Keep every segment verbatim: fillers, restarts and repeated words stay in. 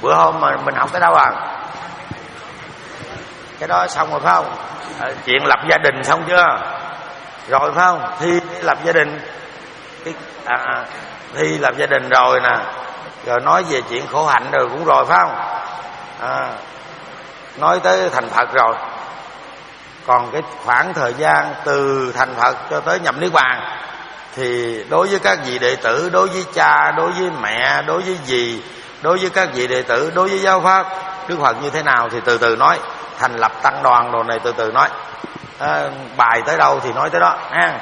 Bữa hôm mà mình học tới đâu à? Cái đó xong rồi phải không? À, chuyện lập gia đình xong chưa? Rồi phải không? Thi lập gia đình, à, à, thi lập gia đình rồi nè. Rồi nói về chuyện khổ hạnh rồi cũng rồi phải không? À, nói tới thành Phật rồi. Còn cái khoảng thời gian từ thành Phật cho tới nhập Niết Bàn thì đối với các vị đệ tử, đối với cha, đối với mẹ, đối với dì, đối với các vị đệ tử, đối với giáo pháp, Đức Phật như thế nào thì từ từ nói. Thành lập tăng đoàn đồ này từ từ nói. À, bài tới đâu thì nói tới đó ha.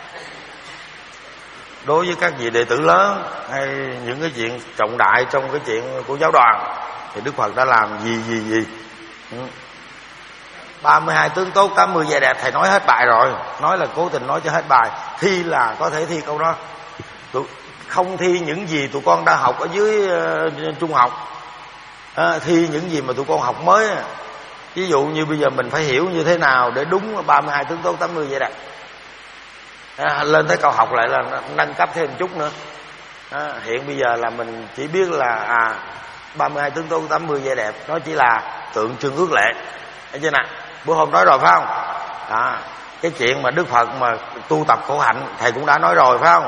Đối với các vị đệ tử lớn hay những cái chuyện trọng đại trong cái chuyện của giáo đoàn thì Đức Phật đã làm gì gì gì. Ừ. ba mươi hai tướng tốt, tám mươi vẻ đẹp thầy nói hết bài rồi. Nói là cố tình nói cho hết bài. Thi là có thể thi câu đó. Tụi không thi những gì tụi con đã học ở dưới uh, trung học. À, thi những gì mà tụi con học mới. Ví dụ như bây giờ mình phải hiểu như thế nào để đúng ba mươi hai tướng tốt, tám mươi vẻ đẹp. À, lên tới câu học lại là nâng cấp thêm một chút nữa. À, hiện bây giờ là mình chỉ biết là à, ba mươi hai tướng tốt, tám mươi vẻ đẹp nó chỉ là tượng trưng ước lệ. Thấy chưa nè? Bữa hôm nói rồi phải không? À, cái chuyện mà Đức Phật mà tu tập khổ hạnh thầy cũng đã nói rồi phải không?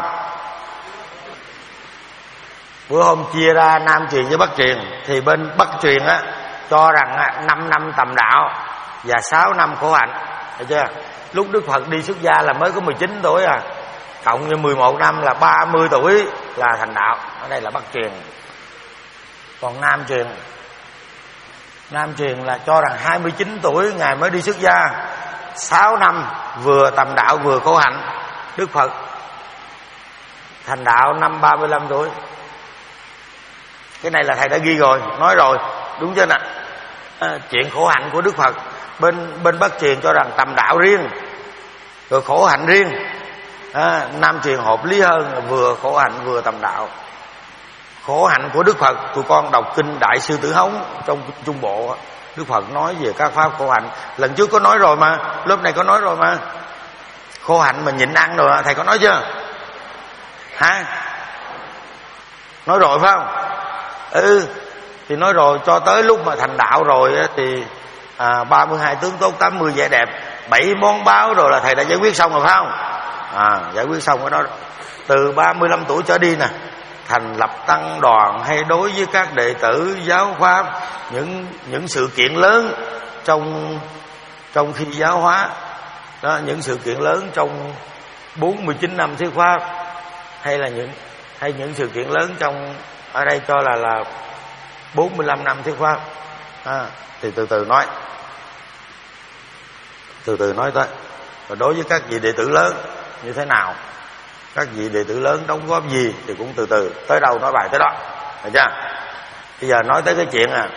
Bữa hôm chia ra Nam truyền với Bắc truyền thì bên Bắc truyền á cho rằng á, năm năm tầm đạo và sáu năm khổ hạnh. Thấy chưa? Lúc Đức Phật đi xuất gia là mới có mười chín tuổi à. Cộng như mười một năm là ba mươi tuổi là thành đạo. Ở đây là Bắc truyền. Còn Nam truyền Nam truyền là cho rằng hai mươi chín tuổi Ngài mới đi xuất gia, sáu năm vừa tầm đạo vừa khổ hạnh. Đức Phật thành đạo năm ba mươi lăm tuổi. Cái này là thầy đã ghi rồi, nói rồi, đúng chưa nè? À, chuyện khổ hạnh của Đức Phật bên bên Bắc truyền cho rằng tầm đạo riêng rồi khổ hạnh riêng. À, Nam truyền hợp lý hơn, vừa khổ hạnh vừa tầm đạo. Khổ hạnh của Đức Phật tụi con đọc kinh Đại Sư Tử Hống trong Trung Bộ, Đức Phật nói về các pháp khổ hạnh. Lần trước có nói rồi mà, lớp này có nói rồi mà. Khổ hạnh mà nhịn ăn rồi thầy có nói chưa? Hả? Nói rồi phải không? Ừ, thì nói rồi cho tới lúc mà thành đạo rồi thì à, ba mươi hai tướng tốt, tám mươi vẻ đẹp, bảy món báo rồi là thầy đã giải quyết xong rồi phải không? À, giải quyết xong cái đó. Từ ba mươi lăm tuổi trở đi nè, thành lập tăng đoàn hay đối với các đệ tử giáo pháp, những những sự kiện lớn trong trong khi giáo hóa đó, những sự kiện lớn trong bốn mươi chín năm thuyết pháp, hay là những hay những sự kiện lớn trong ở đây cho là là bốn mươi lăm năm thuyết pháp. À, thì từ từ nói, từ từ nói tới. Và đối với các vị đệ tử lớn như thế nào, các vị đệ tử lớn đóng góp gì thì cũng từ từ, tới đâu nói bài tới đó, được chưa? Bây giờ nói tới cái chuyện à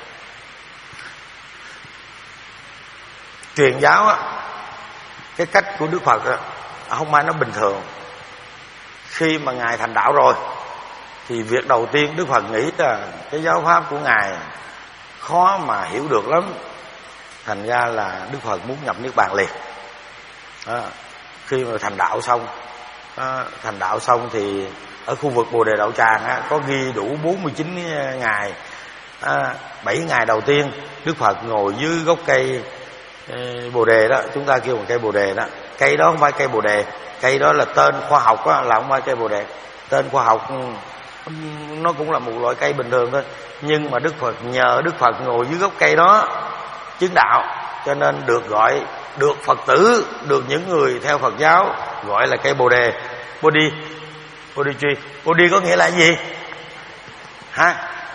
truyền giáo á, cái cách của Đức Phật á, không ai nói bình thường. Khi mà Ngài thành đạo rồi thì việc đầu tiên Đức Phật nghĩ là cái giáo pháp của Ngài khó mà hiểu được lắm. Thành ra là Đức Phật muốn nhập Niết Bàn liền. À, khi mà thành đạo xong à, thành đạo xong thì ở khu vực Bồ Đề Đạo Tràng á, có ghi đủ bốn mươi chín ngày. À, bảy ngày đầu tiên Đức Phật ngồi dưới gốc cây ê, Bồ Đề đó, chúng ta kêu một cây Bồ Đề đó. Cây đó không phải cây Bồ Đề, cây đó là tên khoa học đó, là không phải cây Bồ Đề. Tên khoa học nó cũng là một loại cây bình thường thôi, nhưng mà Đức Phật nhờ Đức Phật ngồi dưới gốc cây đó chứng đạo, cho nên được gọi, được Phật tử, được những người theo Phật giáo gọi là cây Bồ Đề. Bodhi, Bodhi tree. Bodhi có nghĩa là gì? Hả?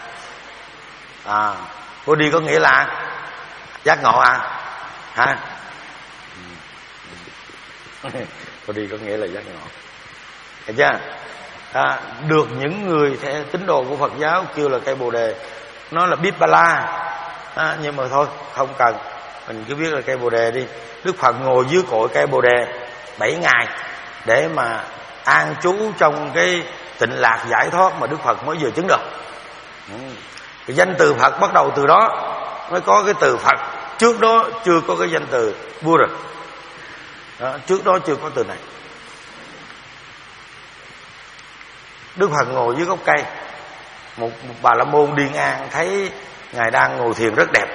À, Bodhi có nghĩa là giác ngộ à? Hả? Bodhi có nghĩa là giác ngộ. Thấy chưa? À, được những người theo tín đồ của Phật giáo kêu là cây Bồ Đề. Nó là Bít Ba La. À, nhưng mà thôi, không cần, mình cứ biết là cây Bồ Đề đi. Đức Phật ngồi dưới cội cây Bồ Đề bảy ngày để mà an trú trong cái tịnh lạc giải thoát mà Đức Phật mới vừa chứng được. Ừ. Cái danh từ Phật bắt đầu từ đó mới có cái từ Phật. Trước đó chưa có cái danh từ vua rồi đó, trước đó chưa có từ này. Đức Phật ngồi dưới gốc cây một, một bà la môn đi ngang thấy ngài đang ngồi thiền rất đẹp.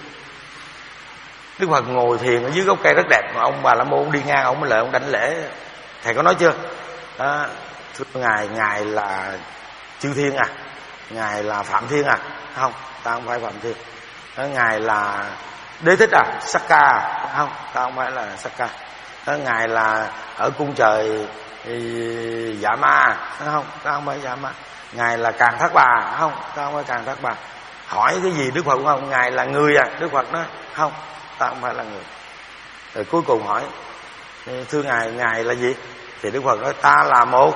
Đức Phật ngồi thiền ở dưới gốc cây rất đẹp, mà ông bà la môn đi ngang, ông mới lại ông đảnh lễ. Thầy có nói chưa? Đó, thưa ngài, ngài là chư thiên à? Ngài là Phạm Thiên à? Không, ta không phải Phạm Thiên. Đó, ngài là Đế Thích à? Sakka à? Không, ta không phải là Sakka. Đó, ngài là ở cung trời Dạ Ma à? Không, ta không phải Dạ Ma. Ngài là Càng Thác Bà? Không, ta không phải Càng Thác Bà. Hỏi cái gì Đức Phật cũng không? Ngài là người à? Đức Phật nói không, ta không phải là người. Rồi cuối cùng hỏi thưa ngài, ngài là gì? Thì Đức Phật nói ta là một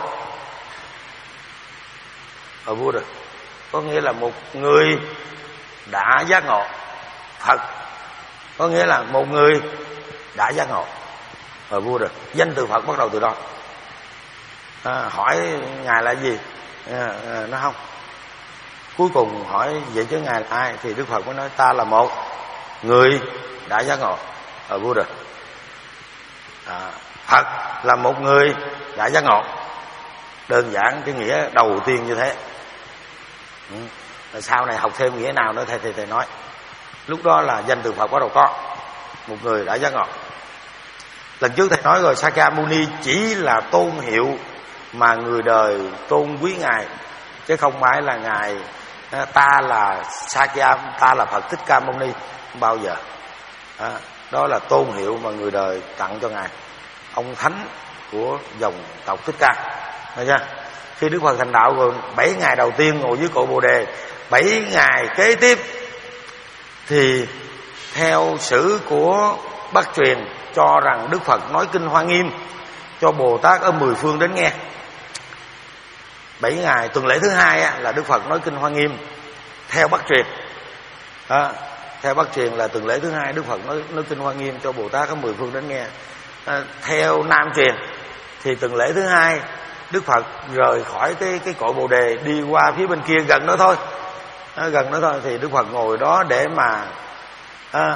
ở vua được, có nghĩa là một người đã giác ngộ. Phật có nghĩa là một người đã giác ngộ ở vua được. Danh từ Phật bắt đầu từ đó. À, hỏi ngài là gì? À, à, nó không. Cuối cùng hỏi vậy chứ ngài là ai? Thì Đức Phật mới nói ta là một người đã giác ngộ ở vua được. À, Phật là một người đã giác ngộ. Đơn giản cái nghĩa đầu tiên như thế. Ừ. Rồi sau này học thêm nghĩa nào nữa thầy thầy thầy nói. Lúc đó là danh từ Phật bắt đầu có một người đã giác ngộ. Lần trước thầy nói rồi, Sakyamuni chỉ là tôn hiệu mà người đời tôn quý ngài, chứ không phải là ngài ta là Sakya, ta là Phật Thích Ca Mâu Ni, không bao giờ. Đó, đó là tôn hiệu mà người đời tặng cho ngài, ông thánh của dòng tộc Thích Ca. Thấy chưa? Khi Đức Phật thành đạo rồi, bảy ngày đầu tiên ngồi dưới cội Bồ Đề, bảy ngày kế tiếp thì theo sử của Bắc truyền cho rằng Đức Phật nói kinh Hoa Nghiêm cho Bồ Tát ở mười phương đến nghe. Bảy ngày tuần lễ thứ hai á, là Đức Phật nói kinh Hoa Nghiêm theo Bắc truyền. À, theo Bắc truyền là tuần lễ thứ hai Đức Phật nói, nói kinh Hoa Nghiêm cho Bồ Tát ở mười phương đến nghe. À, theo Nam truyền thì tuần lễ thứ hai Đức Phật rời khỏi cái cái cội Bồ Đề, đi qua phía bên kia gần đó thôi, à, gần đó thôi thì Đức Phật ngồi đó để mà à,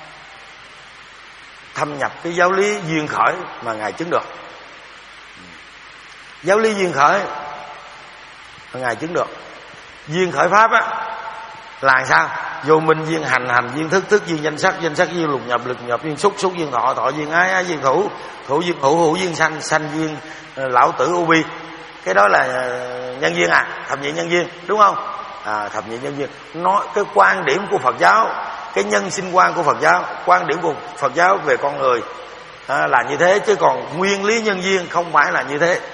thâm nhập cái giáo lý duyên khởi mà ngài chứng được. Giáo lý duyên khởi mà ngài chứng được. Duyên khởi pháp á là sao? Vô minh duyên hành, hành duyên thức, thức duyên danh sắc, danh sắc duyên lục nhập, lục nhập duyên xúc, xúc duyên thọ, thọ duyên ái, ái duyên thủ, thủ duyên hữu, hữu duyên sanh, sanh duyên lão tử u bi. Cái đó là nhân duyên à, thập nhị nhân duyên, đúng không? À, thập nhị nhân duyên. Nói cái quan điểm của Phật giáo, cái nhân sinh quan của Phật giáo, quan điểm của Phật giáo về con người à, là như thế, chứ còn nguyên lý nhân duyên không phải là như thế.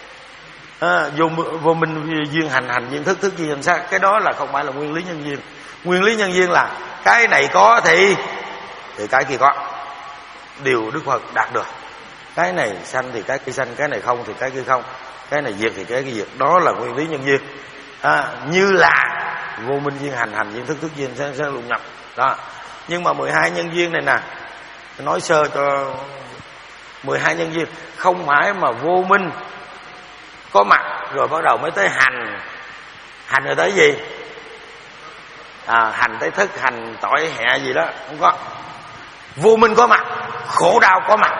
À, vô, vô minh duyên hành, hành duyên thức, thức duyên danh sắc, cái đó là không phải là nguyên lý nhân duyên. Nguyên lý nhân duyên là cái này có thì thì cái kia có, điều Đức Phật đạt được. Cái này sanh thì cái kia sanh, cái này không thì cái kia không, cái này diệt thì cái kia diệt. Đó là nguyên lý nhân duyên. À, như là vô minh duyên hành, hành duyên thức, thức duyên danh sắc lục nhập đó. Nhưng mà mười hai nhân duyên này nè, nói sơ cho mười hai nhân duyên không phải mà vô minh có mặt rồi bắt đầu mới tới hành. Hành rồi tới gì? À, hành tới thức, hành tội hẹ gì đó không có. Vô minh có mặt, khổ đau có mặt.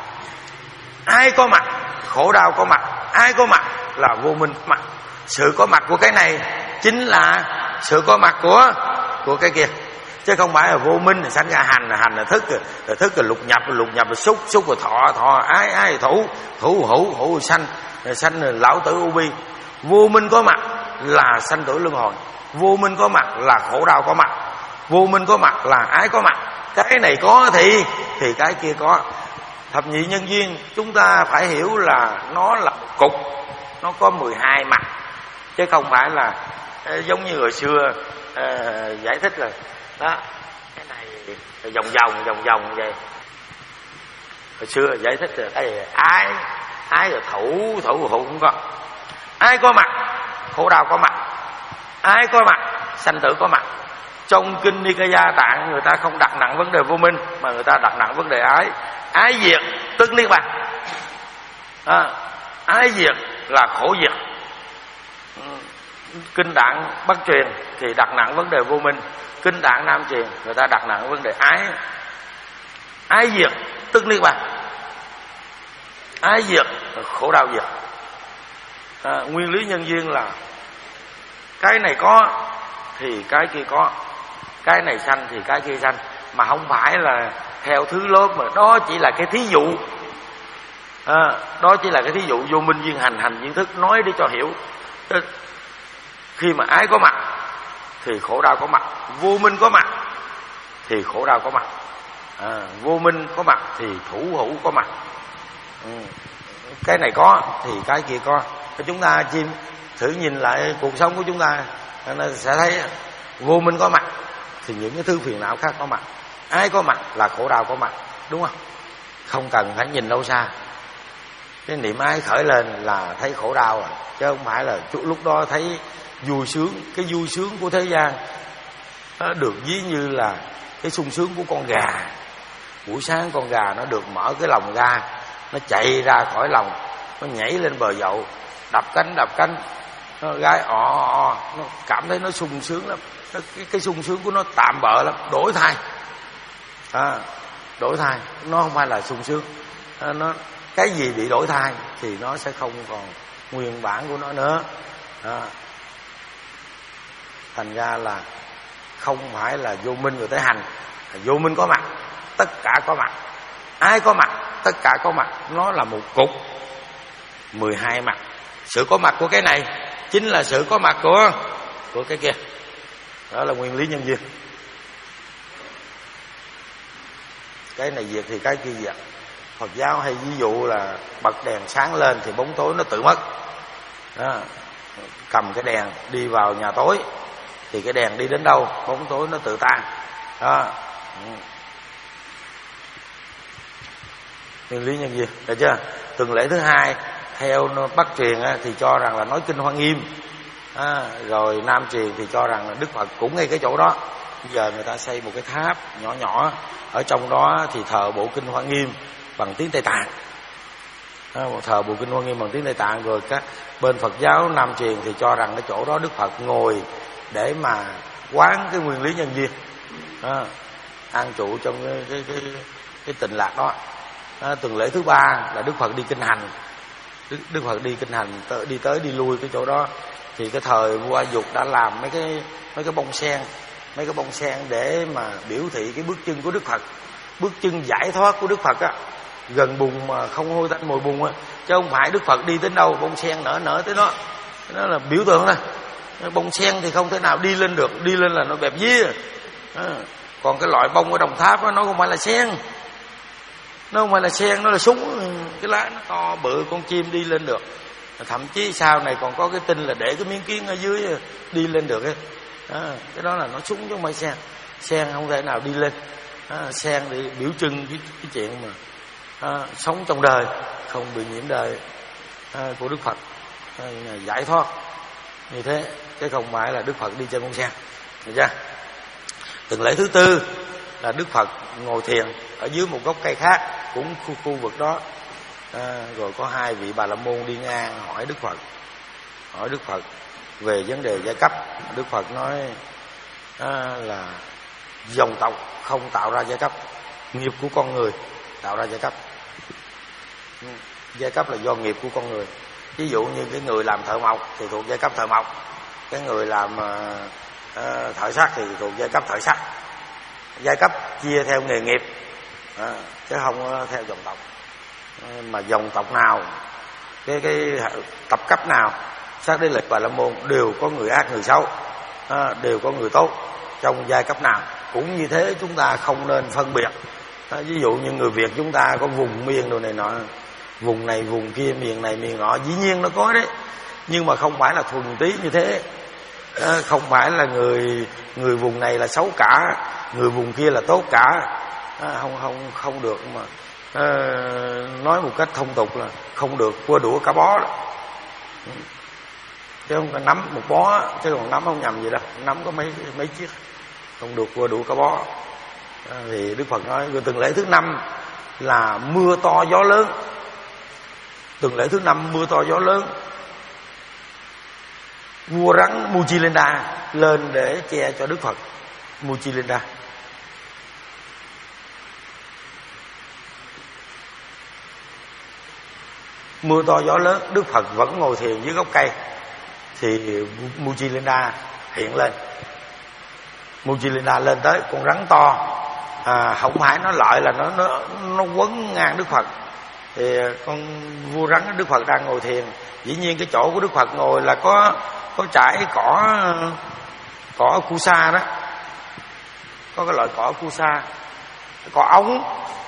Ai có mặt? Khổ đau có mặt. Ai có mặt? Là vô minh có mặt. Sự có mặt của cái này chính là sự có mặt của của cái kia, chứ không phải là vô minh sanh ra hành, hành là thức, rồi thức là lục nhập, lục nhập là xúc, xúc là thọ, thọ ái, ái là thủ, thủ hữu, hữu sanh, sanh là lão tử u bi. Vô minh có mặt là sanh tử luân hồi, vô minh có mặt là khổ đau có mặt, vô minh có mặt là ái có mặt. Cái này có thì thì cái kia có. Thập nhị nhân duyên chúng ta phải hiểu là nó là một cục, nó có mười hai mặt, chứ không phải là giống như hồi xưa uh, giải thích là đó, cái này vòng vòng vòng vòng vậy. Hồi xưa giải thích là cái ái, ái là thủ, thủ hữu cũng có. Ái có mặt, khổ đau có mặt. Ái có mặt, sanh tử có mặt. Trong kinh Nikaya Tạng người ta không đặt nặng vấn đề vô minh, mà người ta đặt nặng vấn đề ái. Ái diệt tức niết bàn. À, ái diệt là khổ diệt. Kinh Tạng Bắc truyền thì đặt nặng vấn đề vô minh, kinh Tạng Nam truyền người ta đặt nặng vấn đề ái. Ái diệt tức niết bàn. Ái diệt là khổ đau diệt. À, nguyên lý nhân duyên là Cái này có thì cái kia có, cái này sanh thì cái kia sanh, mà không phải là theo thứ lớp, mà đó chỉ là cái thí dụ. À, đó chỉ là cái thí dụ. Vô minh duyên hành, hành duyên thức, nói để cho hiểu. Khi mà ái có mặt thì khổ đau có mặt, vô minh có mặt thì khổ đau có mặt. À, vô minh có mặt thì thủ hữu có mặt. Ừ. Cái này có thì cái kia có. Chúng ta chim thử nhìn lại cuộc sống của chúng ta, nó sẽ thấy vô minh có mặt thì những cái thứ phiền não khác có mặt, ái có mặt là khổ đau có mặt, đúng không? Không cần phải nhìn lâu xa, cái niệm ái khởi lên là thấy khổ đau rồi, chứ không phải là lúc đó thấy vui sướng. Cái vui sướng của thế gian nó được ví như là cái sung sướng của con gà. Buổi sáng con gà nó được mở cái lồng ra, nó chạy ra khỏi lồng, nó nhảy lên bờ dậu, đập cánh đập cánh, nó gái ọ ọ, nó cảm thấy nó sung sướng lắm. Nó, cái, cái sung sướng của nó tạm bợ lắm, đổi thai. À, đổi thai nó không phải là sung sướng. À, nó cái gì bị đổi thai thì nó sẽ không còn nguyên bản của nó nữa. À, thành ra là không phải là vô minh rồi tới hành. Vô minh có mặt, tất cả có mặt. Ai có mặt, tất cả có mặt. Nó là một cục mười hai mặt. Sự có mặt của cái này chính là sự có mặt của của cái kia. Đó là nguyên lý nhân duyên. Cái này diệt thì cái kia diệt. Phật giáo hay ví dụ là bật đèn sáng lên thì bóng tối nó tự mất. Đó. Cầm cái đèn đi vào nhà tối thì cái đèn đi đến đâu bóng tối nó tự tan. Đó. Nguyên lý nhân duyên, được chưa? Tuần lễ thứ hai theo Bắc truyền thì cho rằng là nói kinh Hoa Nghiêm. À, rồi Nam truyền thì cho rằng là Đức Phật cũng ngay cái chỗ đó. Bây giờ người ta xây một cái tháp nhỏ nhỏ, ở trong đó thì thờ bộ kinh Hoa Nghiêm bằng tiếng Tây Tạng. À, thờ bộ kinh Hoa Nghiêm bằng tiếng Tây Tạng. Rồi các bên Phật giáo Nam truyền thì cho rằng cái chỗ đó Đức Phật ngồi để mà quán cái nguyên lý nhân duyên, à, an trụ trong cái cái cái, cái tịnh lạc đó. À, tuần lễ thứ ba là Đức Phật đi kinh hành. Đức, Đức Phật đi kinh hành tới, đi tới đi lui cái chỗ đó. Thì cái thời vua A Dục đã làm mấy cái mấy cái bông sen, mấy cái bông sen để mà biểu thị cái bước chân của Đức Phật, bước chân giải thoát của Đức Phật á, gần bùn mà không hôi tanh mùi bùn á, chứ không phải Đức Phật đi đến đâu bông sen nở nở tới đó. Đó là biểu tượng đó. Bông sen thì không thể nào đi lên được, đi lên là nó bẹp dí. À, còn cái loại bông ở Đồng Tháp đó, nó không phải là sen, nó không phải là sen, nó là súng. Cái lá nó to bự, con chim đi lên được. Thậm chí sau này còn có cái tin là để cái miếng kiến ở dưới đi lên được ấy. À, cái đó là nó súng chứ không phải sen. Sen không thể nào đi lên. À, sen để biểu trưng cái, cái chuyện mà à, sống trong đời không bị nhiễm đời à, của Đức Phật, à, giải thoát như thế, chứ không phải là Đức Phật đi trên con sen. Được chưa? Tuần lễ thứ tư là Đức Phật ngồi thiền ở dưới một gốc cây khác, cũng khu, khu vực đó. À, rồi có hai vị Bà La Môn đi ngang hỏi Đức Phật, hỏi Đức Phật về vấn đề giai cấp. Đức Phật nói à, là dòng tộc không tạo ra giai cấp, nghiệp của con người tạo ra giai cấp. Giai cấp là do nghiệp của con người. Ví dụ như cái người làm thợ mộc thì thuộc giai cấp thợ mộc, cái người làm uh, thợ sắt thì thuộc giai cấp thợ sắt. Giai cấp chia theo nghề nghiệp, à, chứ không theo dòng tộc. Mà dòng tộc nào, cái cái tập cấp nào, Sát Đế Lịch, Bà La Môn đều có người ác người xấu, à, đều có người tốt trong giai cấp nào. Cũng như thế chúng ta không nên phân biệt. À, ví dụ như người Việt chúng ta có vùng miền đồ này nọ, vùng này vùng kia, miền này miền nọ, dĩ nhiên nó có đấy, nhưng mà không phải là thuần túy như thế. À, không phải là người người vùng này là xấu cả, người vùng kia là tốt cả. À, không không không được mà. À, nói một cách thông tục là không được cua đũa cả bó đó. Chứ không có nắm một bó, chứ còn nắm không nhầm gì đâu, nắm có mấy mấy chiếc, không được cua đũa cả bó. À, thì Đức Phật nói rồi tuần lễ thứ năm là mưa to gió lớn. Tuần lễ thứ năm mưa to gió lớn, vua rắn Muchilenda lên để che cho Đức Phật. Muchilenda mưa to gió lớn, Đức Phật vẫn ngồi thiền dưới gốc cây thì Mujilenda hiện lên. Mujilenda lên tới con rắn to, à, không phải nó lợi là nó nó nó quấn ngang Đức Phật. Thì con vua rắn Đức Phật đang ngồi thiền, dĩ nhiên cái chỗ của Đức Phật ngồi là có có trải cỏ cỏ Kusa đó, có cái loại cỏ Kusa, cỏ ống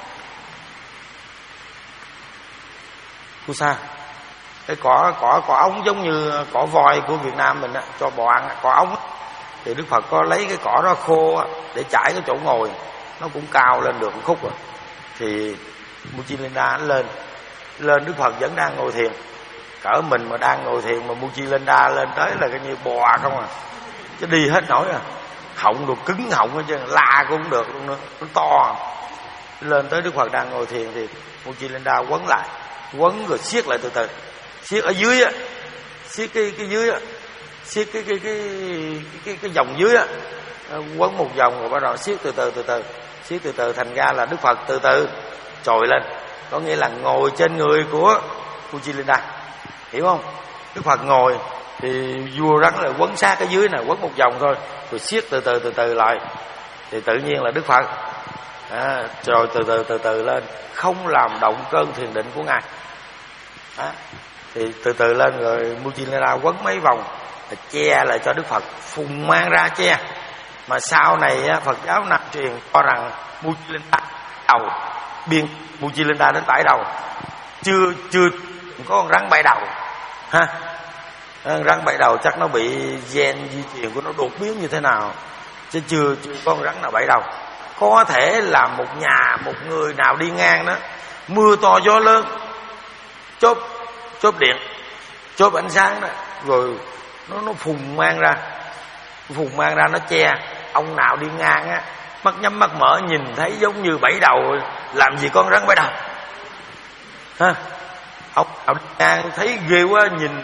Kusa, cái cỏ cỏ cỏ ống giống như cỏ voi của Việt Nam mình á, cho bò ăn cỏ ống. Thì Đức Phật có lấy cái cỏ đó khô á, để trải cái chỗ ngồi, nó cũng cao lên được một khúc rồi. Thì Mujilenda lên lên Đức Phật vẫn đang ngồi thiền. Cỡ mình mà đang ngồi thiền mà Mujilenda lên tới là cái như bò không à, chứ đi hết nổi à, họng đồ cứng họng hết chứ, la cũng không được luôn nữa, nó to. Lên tới Đức Phật đang ngồi thiền thì Mujilenda quấn lại, quấn rồi siết lại từ từ, siết ở dưới á, siết cái cái dưới á, siết cái cái cái cái cái, cái vòng dưới á, quấn một vòng rồi bắt đầu siết từ từ từ từ, siết từ từ, thành ra là Đức Phật từ từ trồi lên, có nghĩa là ngồi trên người của Mujilenda, hiểu không? Đức Phật ngồi thì vua rắn lại quấn sát cái dưới này, quấn một vòng thôi, rồi siết từ từ từ từ lại, thì tự nhiên là Đức Phật à, rồi từ từ từ từ lên, không làm động cơn thiền định của ngài. À, thì từ từ lên rồi Mujilenda quấn mấy vòng, che lại cho Đức Phật, phùng mang ra che. Mà sau này Phật giáo Nam truyền cho rằng Mujilenda đầu biên Mujilenda đến bãi đầu, chưa chưa có con rắn bãi đầu ha. Rắn bãi đầu chắc nó bị gen di truyền của nó đột biến như thế nào, chứ chưa chưa có con rắn nào bãi đầu. Có thể là một nhà một người nào đi ngang đó, mưa to gió lớn, chớp chớp điện, chớp ánh sáng đó, rồi nó nó phùng mang ra, phùng mang ra nó che. Ông nào đi ngang á, mắt nhắm mắt mở nhìn thấy giống như bảy đầu, làm gì con rắn bảy đầu ha. Ông nào đi ngang thấy ghê quá, nhìn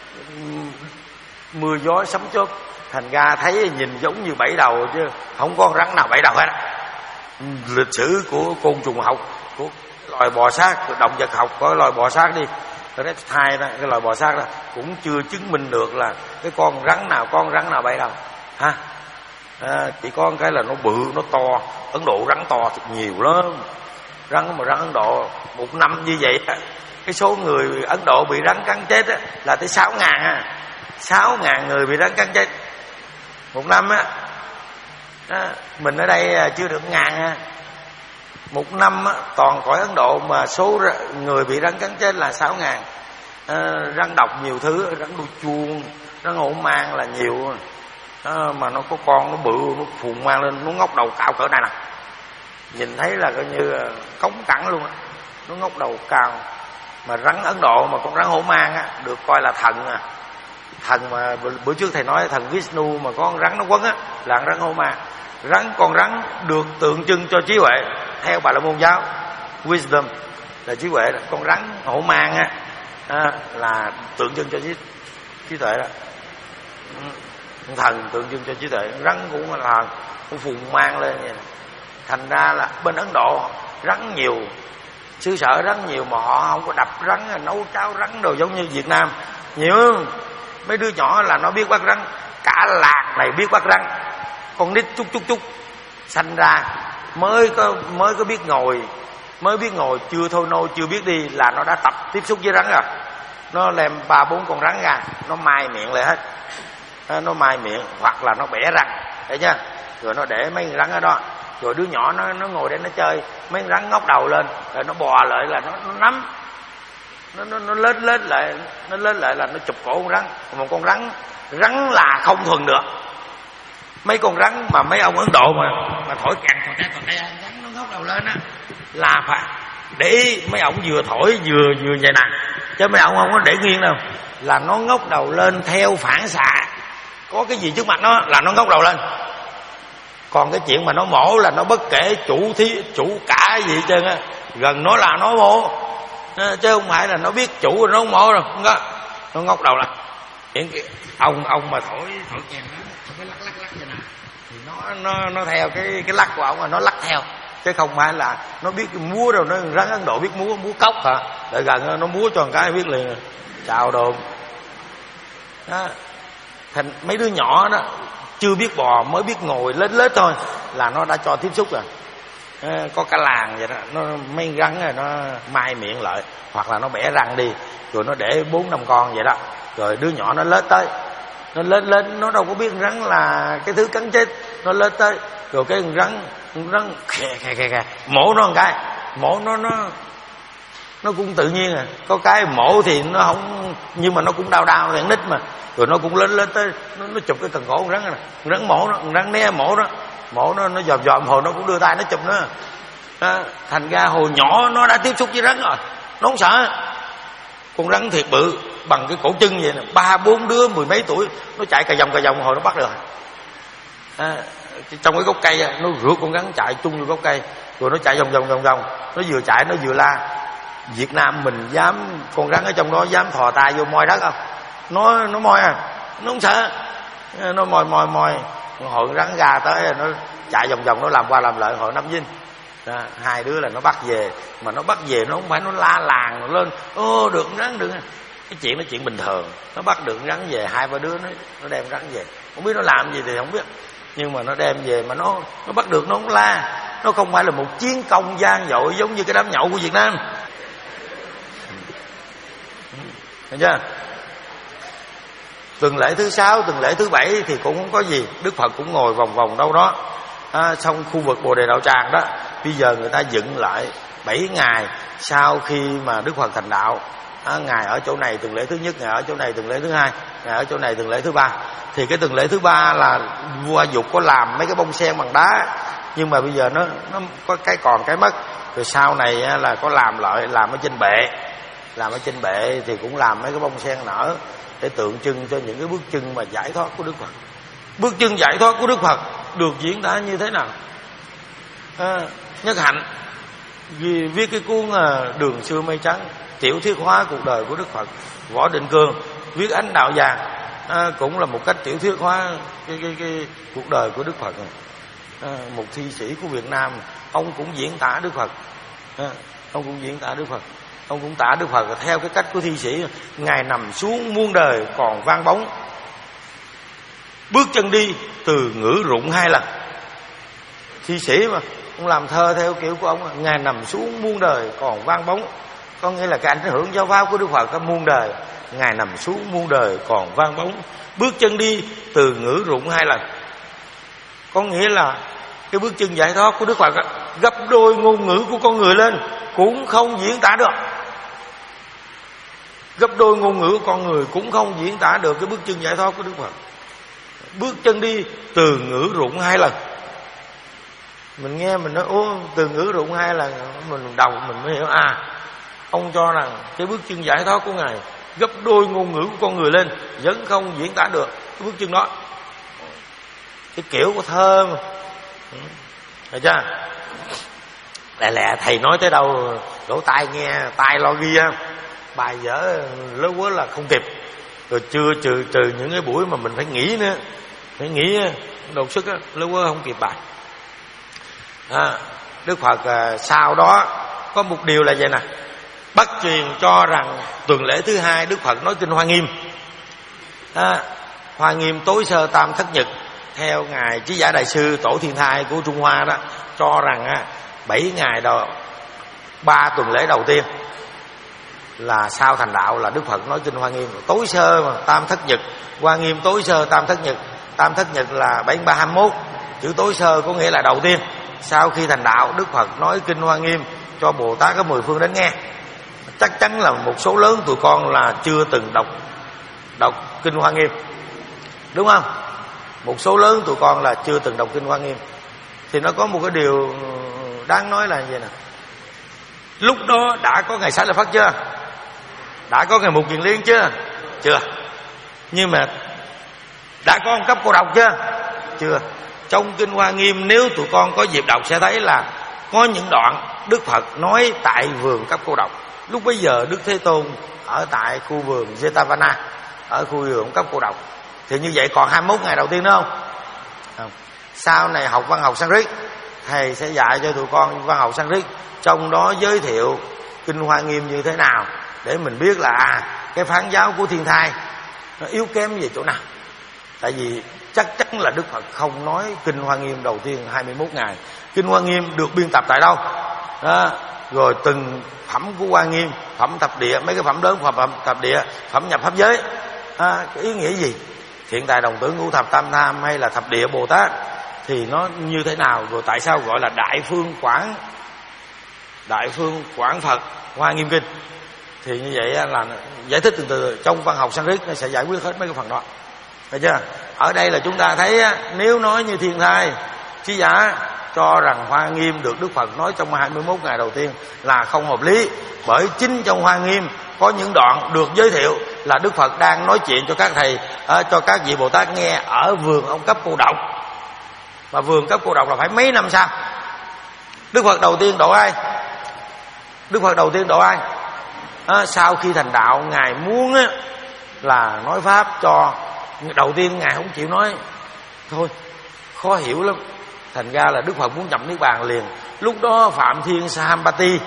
mưa gió sấm chớp, thành ra thấy nhìn giống như bảy đầu chứ không có con rắn nào bảy đầu hết. Lịch sử của côn trùng học, của loài bò sát, động vật học có loài bò sát đi, cái thai đó, cái loài bò sát đó cũng chưa chứng minh được là cái con rắn nào con rắn nào bảy đầu ha. À, chỉ có cái là nó bự, nó to. Ấn Độ rắn to thật nhiều lắm. Rắn mà rắn Ấn Độ một năm như vậy, cái số người Ấn Độ bị rắn cắn chết á, là tới sáu ngàn ha. Sáu ngàn người bị rắn cắn chết một năm á. À, mình ở đây chưa được ngàn ha. Một năm á, toàn cõi Ấn Độ mà số người bị rắn cắn chết là sáu ngàn. À, rắn độc nhiều thứ, rắn đuôi chuông, rắn hổ mang là nhiều. À, mà nó có con nó bự, nó phùng mang lên, nó ngóc đầu cao cỡ này nè, nhìn thấy là coi như cống cẳng luôn á, nó ngóc đầu cao. Mà rắn Ấn Độ mà con rắn hổ mang á, được coi là thần à. Thần mà bữa trước thầy nói thần Vishnu mà có con rắn nó quấn á, là con rắn hổ mang. Rắn con rắn được tượng trưng cho trí huệ theo Bà La Môn giáo, wisdom là trí huệ. Con rắn hổ mang á, à, là tượng trưng cho trí, trí tuệ đó. Thần tượng trưng cho trí tuệ, rắn cũng là thần, cũng phùng mang lên vậy. Thành ra là bên Ấn Độ rắn nhiều, xứ sở rắn nhiều, mà họ không có đập rắn, nấu cháo rắn đồ giống như Việt Nam nhiều. Mấy đứa nhỏ là nó biết bắt rắn, cả làng này biết bắt rắn. Con nít chút chút chút sanh ra mới có mới có biết ngồi, mới biết ngồi, chưa thôi nôi, chưa biết đi là nó đã tập tiếp xúc với rắn rồi. Nó đem ba bốn con rắn ra, nó mai miệng lại hết. Nó mai miệng hoặc là nó bẻ răng, thấy chưa? Rồi nó để mấy con rắn ở đó, rồi đứa nhỏ nó nó ngồi đây nó chơi, mấy con rắn ngóc đầu lên, rồi nó bò lại là nó, nó nắm, nó nó nó lết lết lại, nó lết lại là nó chụp cổ con rắn. Một con rắn rắn là không thuần được. Mấy con rắn mà mấy ông Ấn Độ mà mà thổi càng thổi càng thổi rắn nó ngóc đầu lên á, là phải để ý mấy ông vừa thổi vừa vừa vậy nè, chứ mấy ông không có để nghiêng đâu, là nó ngóc đầu lên theo phản xạ. Có cái gì trước mặt nó là nó ngóc đầu lên. Còn cái chuyện mà nó mổ là nó bất kể chủ thí chủ cả gì hết trơn á, gần nó là nó mổ, chứ không phải là nó biết chủ rồi nó không mổ đâu, không có. Nó ngóc đầu lên. Những cái ông ông mà thổi thổi kèn đó, nó lắc lắc lắc vậy nè, thì nó nó nó theo cái cái lắc của ông, mà nó lắc theo, chứ không phải là nó biết múa đâu. Nó rắn Ấn Độ biết múa, múa cốc hả? Để gần nó múa cho một cái biết liền, chào đồ đó. Thành mấy đứa nhỏ đó chưa biết bò, mới biết ngồi lết lết thôi là nó đã cho tiếp xúc rồi. À, có cả làng vậy đó, nó mấy rắn rồi nó mai miệng lại, hoặc là nó bẻ răng đi, rồi nó để bốn năm con vậy đó, rồi đứa nhỏ nó lết tới, nó lết lên, nó đâu có biết rắn là cái thứ cắn chết, nó lết tới, rồi cái rắn rắn khè khè khè khè mổ nó một cái, mổ nó nó nó cũng tự nhiên à. Có cái mổ thì nó không, nhưng mà nó cũng đau đau thì nít mà, rồi nó cũng lên lên tới nó, nó chụp cái cần cổ con rắn này, rắn mổ nó, rắn né mổ nó, mổ nó nó dòm dòm hồi nó cũng đưa tay nó chụp nữa. Đó, thành ra hồi nhỏ nó đã tiếp xúc với rắn rồi, nó không sợ. Con rắn thiệt bự bằng cái cổ chân vậy nè, ba bốn đứa mười mấy tuổi nó chạy cà vòng cà vòng hồi nó bắt được. À, trong cái gốc cây nó rượt con rắn chạy chung vô gốc cây, rồi nó chạy vòng vòng vòng vòng, nó vừa chạy nó vừa la. Việt Nam mình dám con rắn ở trong đó dám thò tay vô moi đất không? Nó nó moi à, nó không sợ, nó moi moi moi. Hồi rắn ra tới nó chạy vòng vòng, nó làm qua làm lại hồi năm Vinh. À, hai đứa là nó bắt về, mà nó bắt về nó không phải nó la làng nó lên ô được rắn được, cái chuyện nó chuyện bình thường. Nó bắt được rắn về, hai ba đứa nó nó đem rắn về, không biết nó làm gì thì không biết, nhưng mà nó đem về mà nó nó bắt được nó không la. Nó không phải là một chiến công gian dội giống như cái đám nhậu của Việt Nam. Thấy chưa? Tuần lễ thứ sáu, tuần lễ thứ bảy thì cũng không có gì, Đức Phật cũng ngồi vòng vòng đâu đó. À, xong khu vực Bồ Đề Đạo Tràng đó, bây giờ người ta dựng lại bảy ngày sau khi mà Đức Phật thành đạo. À, ngày ở chỗ này tuần lễ thứ nhất, ngày ở chỗ này tuần lễ thứ hai, ngày ở chỗ này tuần lễ thứ ba. Thì cái tuần lễ thứ ba là vua Dục có làm mấy cái bông sen bằng đá, nhưng mà bây giờ nó nó có cái còn cái mất. Rồi sau này là có làm lại, làm ở trên bệ, làm ở trên bệ thì cũng làm mấy cái bông sen nở để tượng trưng cho những cái bước chân mà giải thoát của Đức Phật. Bước chân giải thoát của Đức Phật được diễn tả như thế nào? À, Nhất Hạnh vì viết cái cuốn Đường Xưa Mây Trắng, tiểu thuyết hóa cuộc đời của Đức Phật. Võ Định Cường viết Ánh Đạo Vàng, à, cũng là một cách tiểu thuyết hóa cái, cái, cái cuộc đời của Đức Phật. À, một thi sĩ của Việt Nam, ông cũng diễn tả Đức Phật. À, ông cũng diễn tả Đức Phật. Ông cũng tả Đức Phật theo cái cách của thi sĩ. Ngài nằm xuống muôn đời còn vang bóng, bước chân đi từ ngữ rụng hai lần. Thi sĩ mà, ông làm thơ theo kiểu của ông. Ngài nằm xuống muôn đời còn vang bóng, có nghĩa là cái ảnh hưởng giáo pháp của Đức Phật có muôn đời. Ngài nằm xuống muôn đời còn vang bóng, bước chân đi từ ngữ rụng hai lần. Có nghĩa là cái bước chân giải thoát của Đức Phật gấp đôi ngôn ngữ của con người lên cũng không diễn tả được. Gấp đôi ngôn ngữ của con người cũng không diễn tả được cái bước chân giải thoát của Đức Phật. Bước chân đi từ ngữ rụng hai lần. Mình nghe mình nói ô từ ngữ rụng hai lần, mình đầu mình mới hiểu à, ông cho rằng cái bước chân giải thoát của Ngài gấp đôi ngôn ngữ của con người lên vẫn không diễn tả được cái bước chân đó. Cái kiểu của thơ mà, thấy chưa? Lẹ lẹ thầy nói tới đâu lỗ tai nghe, tai lo ghi á. Bài vở lớn quá là không kịp. Rồi chưa trừ trừ những cái buổi mà mình phải nghĩ nữa, phải nghĩ đột sức á, lớn quá không kịp bài. À, Đức Phật à, sau đó có một điều là vậy nè. Bắc truyền cho rằng tuần lễ thứ hai Đức Phật nói kinh Hoa Nghiêm. À, Hoa Nghiêm tối sơ tam thất nhật, theo ngài Trí Giả Đại Sư Tổ Thiên Thai của Trung Hoa đó, cho rằng á, bảy ngày đầu, ba tuần lễ đầu tiên là sau thành đạo là Đức Phật nói kinh Hoa Nghiêm. Tối sơ mà tam thất nhật, Hoa Nghiêm tối sơ tam thất nhật. Tam thất nhật là bảy ba hai mốt. Chữ tối sơ có nghĩa là đầu tiên. Sau khi thành đạo, Đức Phật nói kinh Hoa Nghiêm cho Bồ Tát có mười phương đến nghe. Chắc chắn là một số lớn tụi con là chưa từng đọc đọc kinh Hoa Nghiêm, đúng không? Một số lớn tụi con là chưa từng đọc kinh Hoa Nghiêm. Thì nó có một cái điều đáng nói là như vậy nè. Lúc đó đã có ngày Xá Lợi Phất chưa? Đã có ngày Mục Kiền Liên chưa? Chưa. Nhưng mà đã có ông cấp cô độc chưa? Chưa. Trong kinh Hoa Nghiêm nếu tụi con có dịp đọc sẽ thấy là có những đoạn Đức Phật nói tại vườn cấp cô độc. Lúc bấy giờ Đức Thế Tôn ở tại khu vườn Jetavana, ở khu vườn cấp cô độc. Thì như vậy còn hai mươi mốt ngày đầu tiên nữa không? Không. Sau này học văn học Sanskrit, thầy sẽ dạy cho tụi con văn học Sanskrit, trong đó giới thiệu kinh Hoa Nghiêm như thế nào để mình biết là à, cái phán giáo của Thiên Thai nó yếu kém về chỗ nào. Tại vì chắc chắn là Đức Phật không nói Kinh Hoa Nghiêm đầu tiên hai mươi mốt ngày. Kinh Hoa Nghiêm được biên tập tại đâu đó, rồi từng phẩm của Hoa Nghiêm, phẩm thập địa, mấy cái phẩm lớn, phẩm thập địa, phẩm nhập pháp giới, à, cái ý nghĩa gì, Thiện Tài Đồng Tử Ngũ Thập Tam Tham hay là thập địa Bồ Tát thì nó như thế nào, rồi tại sao gọi là Đại Phương Quảng Đại Phương Quảng Phật Hoa Nghiêm Kinh. Thì như vậy là giải thích từ từ trong văn học Sanskrit nó sẽ giải quyết hết mấy cái phần đó, thấy chưa? Ở đây là chúng ta thấy nếu nói như Thiên Thai Trí Giả cho rằng Hoa Nghiêm được Đức Phật nói trong hai mươi mốt ngày đầu tiên là không hợp lý, bởi chính trong Hoa Nghiêm có những đoạn được giới thiệu là Đức Phật đang nói chuyện cho các thầy, cho các vị Bồ Tát nghe ở vườn ông Cấp Cô Độc. Mà vườn Cấp Cô Độc là phải mấy năm sau. Đức Phật đầu tiên độ ai? Đức Phật đầu tiên độ ai? À, sau khi thành đạo, Ngài muốn á, là nói Pháp cho. Đầu tiên Ngài không chịu nói, thôi khó hiểu lắm, thành ra là Đức Phật muốn nhập Niết Bàn liền. Lúc đó Phạm Thiên Sampati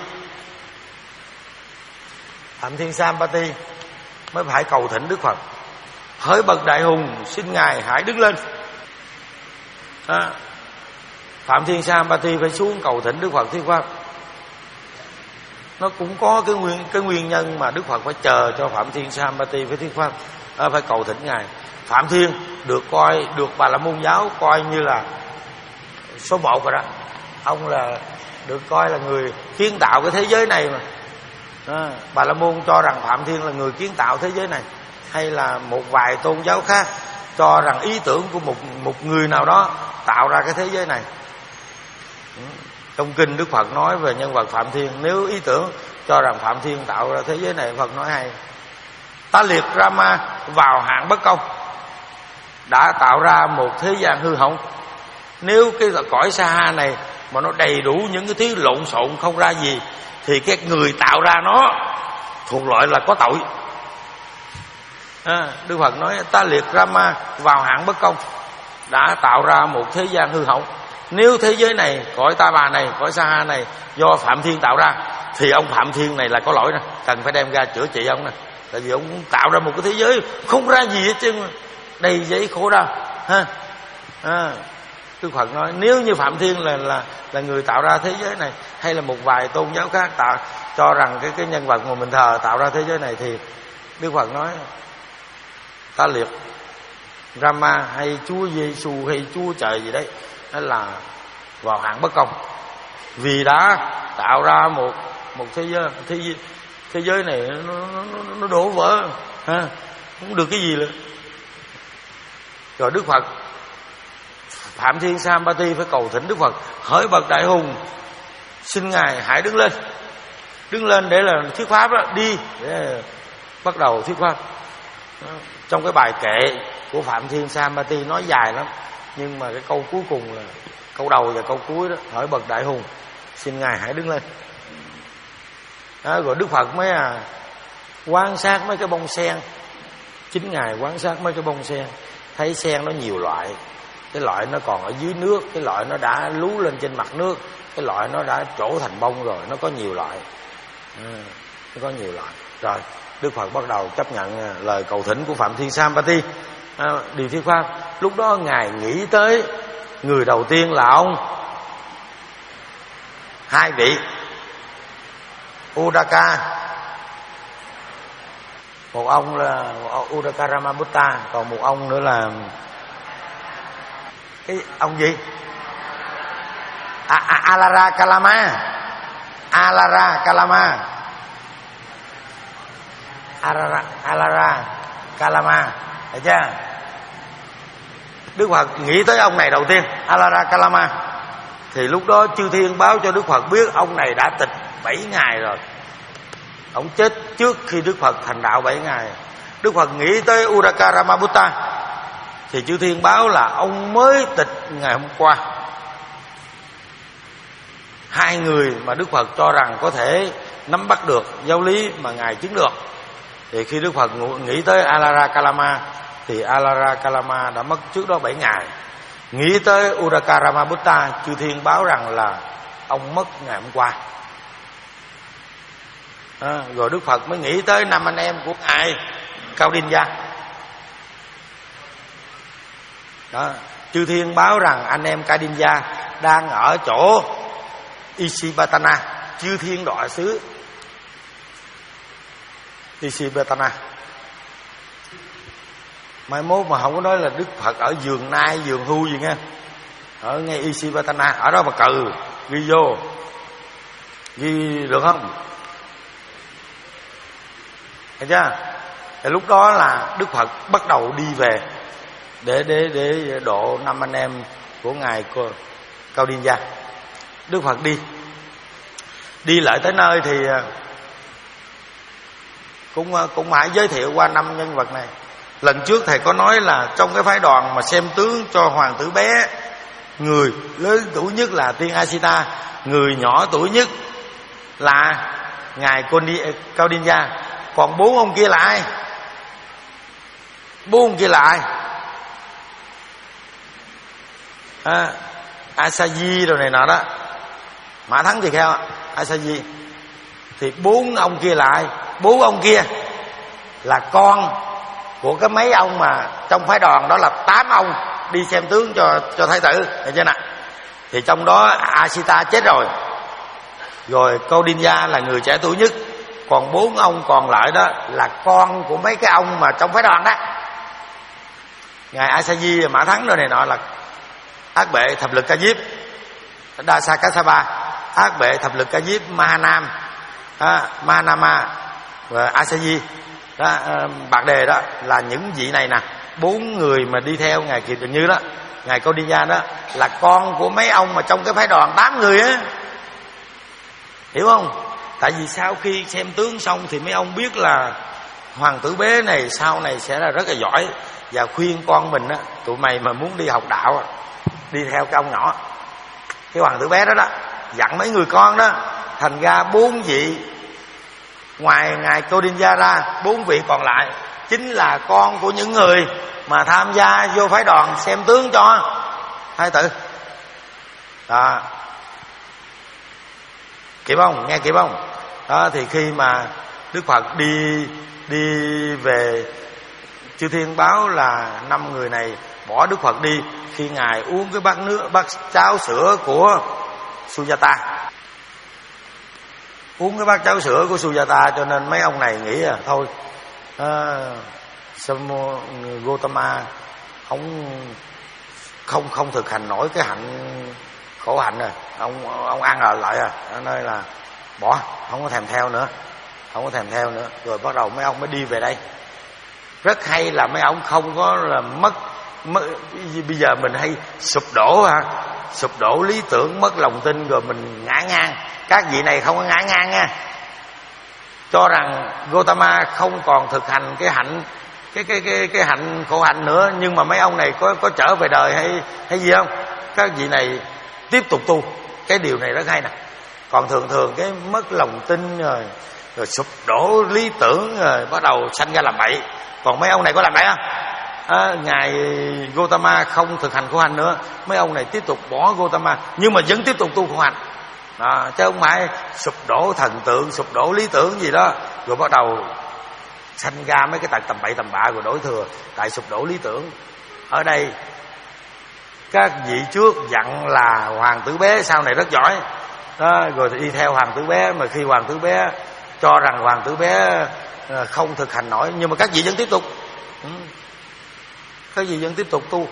Phạm Thiên Sampati mới phải cầu thỉnh Đức Phật: hỡi bậc đại hùng, xin Ngài hãy đứng lên. à, Phạm Thiên Sampati phải xuống cầu thỉnh Đức Phật thuyết pháp. Nó cũng có cái nguyên cái nguyên nhân mà Đức Phật phải chờ cho Phạm Thiên Sampati phải thuyết pháp, à, phải cầu thỉnh Ngài. Phạm Thiên được coi, được Bà La Môn giáo coi như là số một rồi đó. Ông là được coi là người kiến tạo cái thế giới này mà. À, Bà La Môn cho rằng Phạm Thiên là người kiến tạo thế giới này, hay là một vài tôn giáo khác cho rằng ý tưởng của một một người nào đó tạo ra cái thế giới này. Trong kinh Đức Phật nói về nhân vật Phạm Thiên, nếu ý tưởng cho rằng Phạm Thiên tạo ra thế giới này, Phật nói hay: ta liệt Rama vào hạng bất công, đã tạo ra một thế gian hư hỏng. Nếu cái cõi Sa-ha này mà nó đầy đủ những cái thứ lộn xộn không ra gì, thì cái người tạo ra nó thuộc loại là có tội. à, Đức Phật nói ta liệt Rama vào hạng bất công, đã tạo ra một thế gian hư hỏng. Nếu thế giới này, cõi Ta Bà này, cõi Sa-ha này do Phạm Thiên tạo ra, thì ông Phạm Thiên này là có lỗi nè, cần phải đem ra chữa trị ông nè. Tại vì ông tạo ra một cái thế giới không ra gì hết chứ, đầy giấy khổ đau ha. À, Đức Phật nói nếu như Phạm Thiên là là là người tạo ra thế giới này, hay là một vài tôn giáo khác tạo cho rằng cái cái nhân vật mà mình thờ tạo ra thế giới này, thì Đức Phật nói ta liệt Rama hay Chúa Giêsu hay Chúa Trời gì đấy, đó là vào hạng bất công, vì đã tạo ra một một thế giới thế giới, thế giới này nó nó, nó đổ vỡ ha, không được cái gì nữa. Rồi Đức Phật Phạm Thiên Sampati phải cầu thỉnh Đức Phật: hỡi bậc đại hùng, xin Ngài hãy đứng lên. Đứng lên để là thuyết pháp đó, đi để bắt đầu thuyết pháp. Trong cái bài kệ của Phạm Thiên Sampati nói dài lắm, nhưng mà cái câu cuối cùng là câu đầu và câu cuối đó: hỡi bậc đại hùng, xin Ngài hãy đứng lên. Đó, rồi Đức Phật mới à quan sát mấy cái bông sen. Chính Ngài quan sát mấy cái bông sen, thấy sen nó nhiều loại. Cái loại nó còn ở dưới nước, cái loại nó đã lú lên trên mặt nước, cái loại nó đã trổ thành bông rồi, nó có nhiều loại. à, Nó có nhiều loại. Rồi Đức Phật bắt đầu chấp nhận lời cầu thỉnh của Phạm Thiên Sampati, à, đi thuyết pháp. Lúc đó Ngài nghĩ tới người đầu tiên là ông, hai vị Udaka. Một ông là Udaka Ramabutta, còn một ông nữa là cái ông gì? À, à, Alara Kalama. Alara Kalama. Alara, Alara Kalama, thấy chưa? Đức Phật nghĩ tới ông này đầu tiên, Alara Kalama. Thì lúc đó chư thiên báo cho Đức Phật biết ông này đã tịch bảy ngày rồi. Ông chết trước khi Đức Phật thành đạo bảy ngày. Đức Phật nghĩ tới Udaka Ramabutta, thì chư thiên báo là ông mới tịch ngày hôm qua. Hai người mà Đức Phật cho rằng có thể nắm bắt được giáo lý mà Ngài chứng được. Thì khi Đức Phật nghĩ tới Alara Kalama, thì Alara Kalama đã mất trước đó bảy ngày. Nghĩ tới Udaka Ramabutta, chư thiên báo rằng là ông mất ngày hôm qua. À, rồi Đức Phật mới nghĩ tới năm anh em của Ngài Cao Đinh Gia. Đó, chư thiên báo rằng anh em Kadinja đang ở chỗ Isipatana, chư thiên đọa xứ Isipatana. Mai mốt mà không có nói là Đức Phật ở vườn nai, vườn hưu gì nghe, ở ngay Isipatana, ở đó mà cừ ghi vô, ghi được không? Thấy chưa? Thì lúc đó là Đức Phật bắt đầu đi về để để để độ năm anh em của ngài Cao Điên Gia. Đức Phật đi đi lại tới nơi thì cũng cũng hãy giới thiệu qua năm nhân vật này. Lần trước thầy có nói là trong cái phái đoàn mà xem tướng cho hoàng tử bé, người lớn tuổi nhất là Tiên Asita, người nhỏ tuổi nhất là ngài Cao Điên Gia. Còn bốn ông kia là ai? Bốn ông kia là ai? À, Asaji rồi này nọ đó, Mã Thắng thì theo Asaji. Thì bốn ông kia là ai? Bốn ông kia là con của cái mấy ông mà trong phái đoàn đó là tám ông đi xem tướng cho cho thái tử, thấy chưa nào? Thì trong đó Asita chết rồi, rồi Kaudinja là người trẻ tuổi nhất, còn bốn ông còn lại đó là con của mấy cái ông mà trong phái đoàn đó. Ngài Asaji, Mã Thắng rồi này nọ là ác bệ thập lực Ca Diếp, Dasa Kassapa, ác bệ thập lực Ca Diếp, Mahanam, à, Mahanama và Asaji đó, à, Bạc Đề đó là những vị này nè. Bốn người mà đi theo ngài Kiệt Định Như đó, ngài Kaudinja đó là con của mấy ông mà trong cái phái đoàn tám người á, hiểu không? Tại vì sau khi xem tướng xong thì mấy ông biết là hoàng tử bé này sau này sẽ là rất là giỏi, và khuyên con mình á, tụi mày mà muốn đi học đạo đi theo cái ông nhỏ, cái hoàng tử bé đó đó, dặn mấy người con đó. Thành ra bốn vị ngoài ngài Kaudinja ra, bốn vị còn lại chính là con của những người mà tham gia vô phái đoàn xem tướng cho thái tử đó. Kịp không? Nghe kịp không? Đó, thì khi mà Đức Phật đi đi về, chư thiên báo là năm người này bỏ Đức Phật đi khi ngài uống cái bát nước bát cháo sữa của Sujata, uống cái bát cháo sữa của Sujata, cho nên mấy ông này nghĩ là thôi à, Samo Gotama ông không không thực hành nổi cái hạnh khổ hạnh rồi, ông ông ăn rồi lại à, nên là bỏ, không có thèm theo nữa, không có thèm theo nữa. Rồi bắt đầu mấy ông mới đi về đây. Rất hay là mấy ông không có là mất, mất bây giờ mình hay sụp đổ hả, sụp đổ lý tưởng, mất lòng tin rồi mình ngã ngang. Các vị này không có ngã ngang nha, cho rằng Gotama không còn thực hành cái hạnh cái cái cái cái hạnh khổ hạnh nữa, nhưng mà mấy ông này có có trở về đời hay hay gì không? Các vị này tiếp tục tu, cái điều này rất hay nè. Còn thường thường cái mất lòng tin rồi, rồi sụp đổ lý tưởng rồi bắt đầu sanh ra làm bậy. Còn mấy ông này có làm bậy không? À, ngài Gotama không thực hành khổ hạnh nữa, mấy ông này tiếp tục bỏ Gotama nhưng mà vẫn tiếp tục tu khổ hạnh à, chứ không phải sụp đổ thần tượng, sụp đổ lý tưởng gì đó rồi bắt đầu sanh ra mấy cái tật tầm bậy tầm bạ rồi đổi thừa. Tại sụp đổ lý tưởng. Ở đây các vị trước dặn là hoàng tử bé sau này rất giỏi đó, rồi thì đi theo hoàng tử bé, mà khi hoàng tử bé cho rằng hoàng tử bé không thực hành nổi, nhưng mà các vị vẫn tiếp tục ừ. các vị vẫn tiếp tục tu.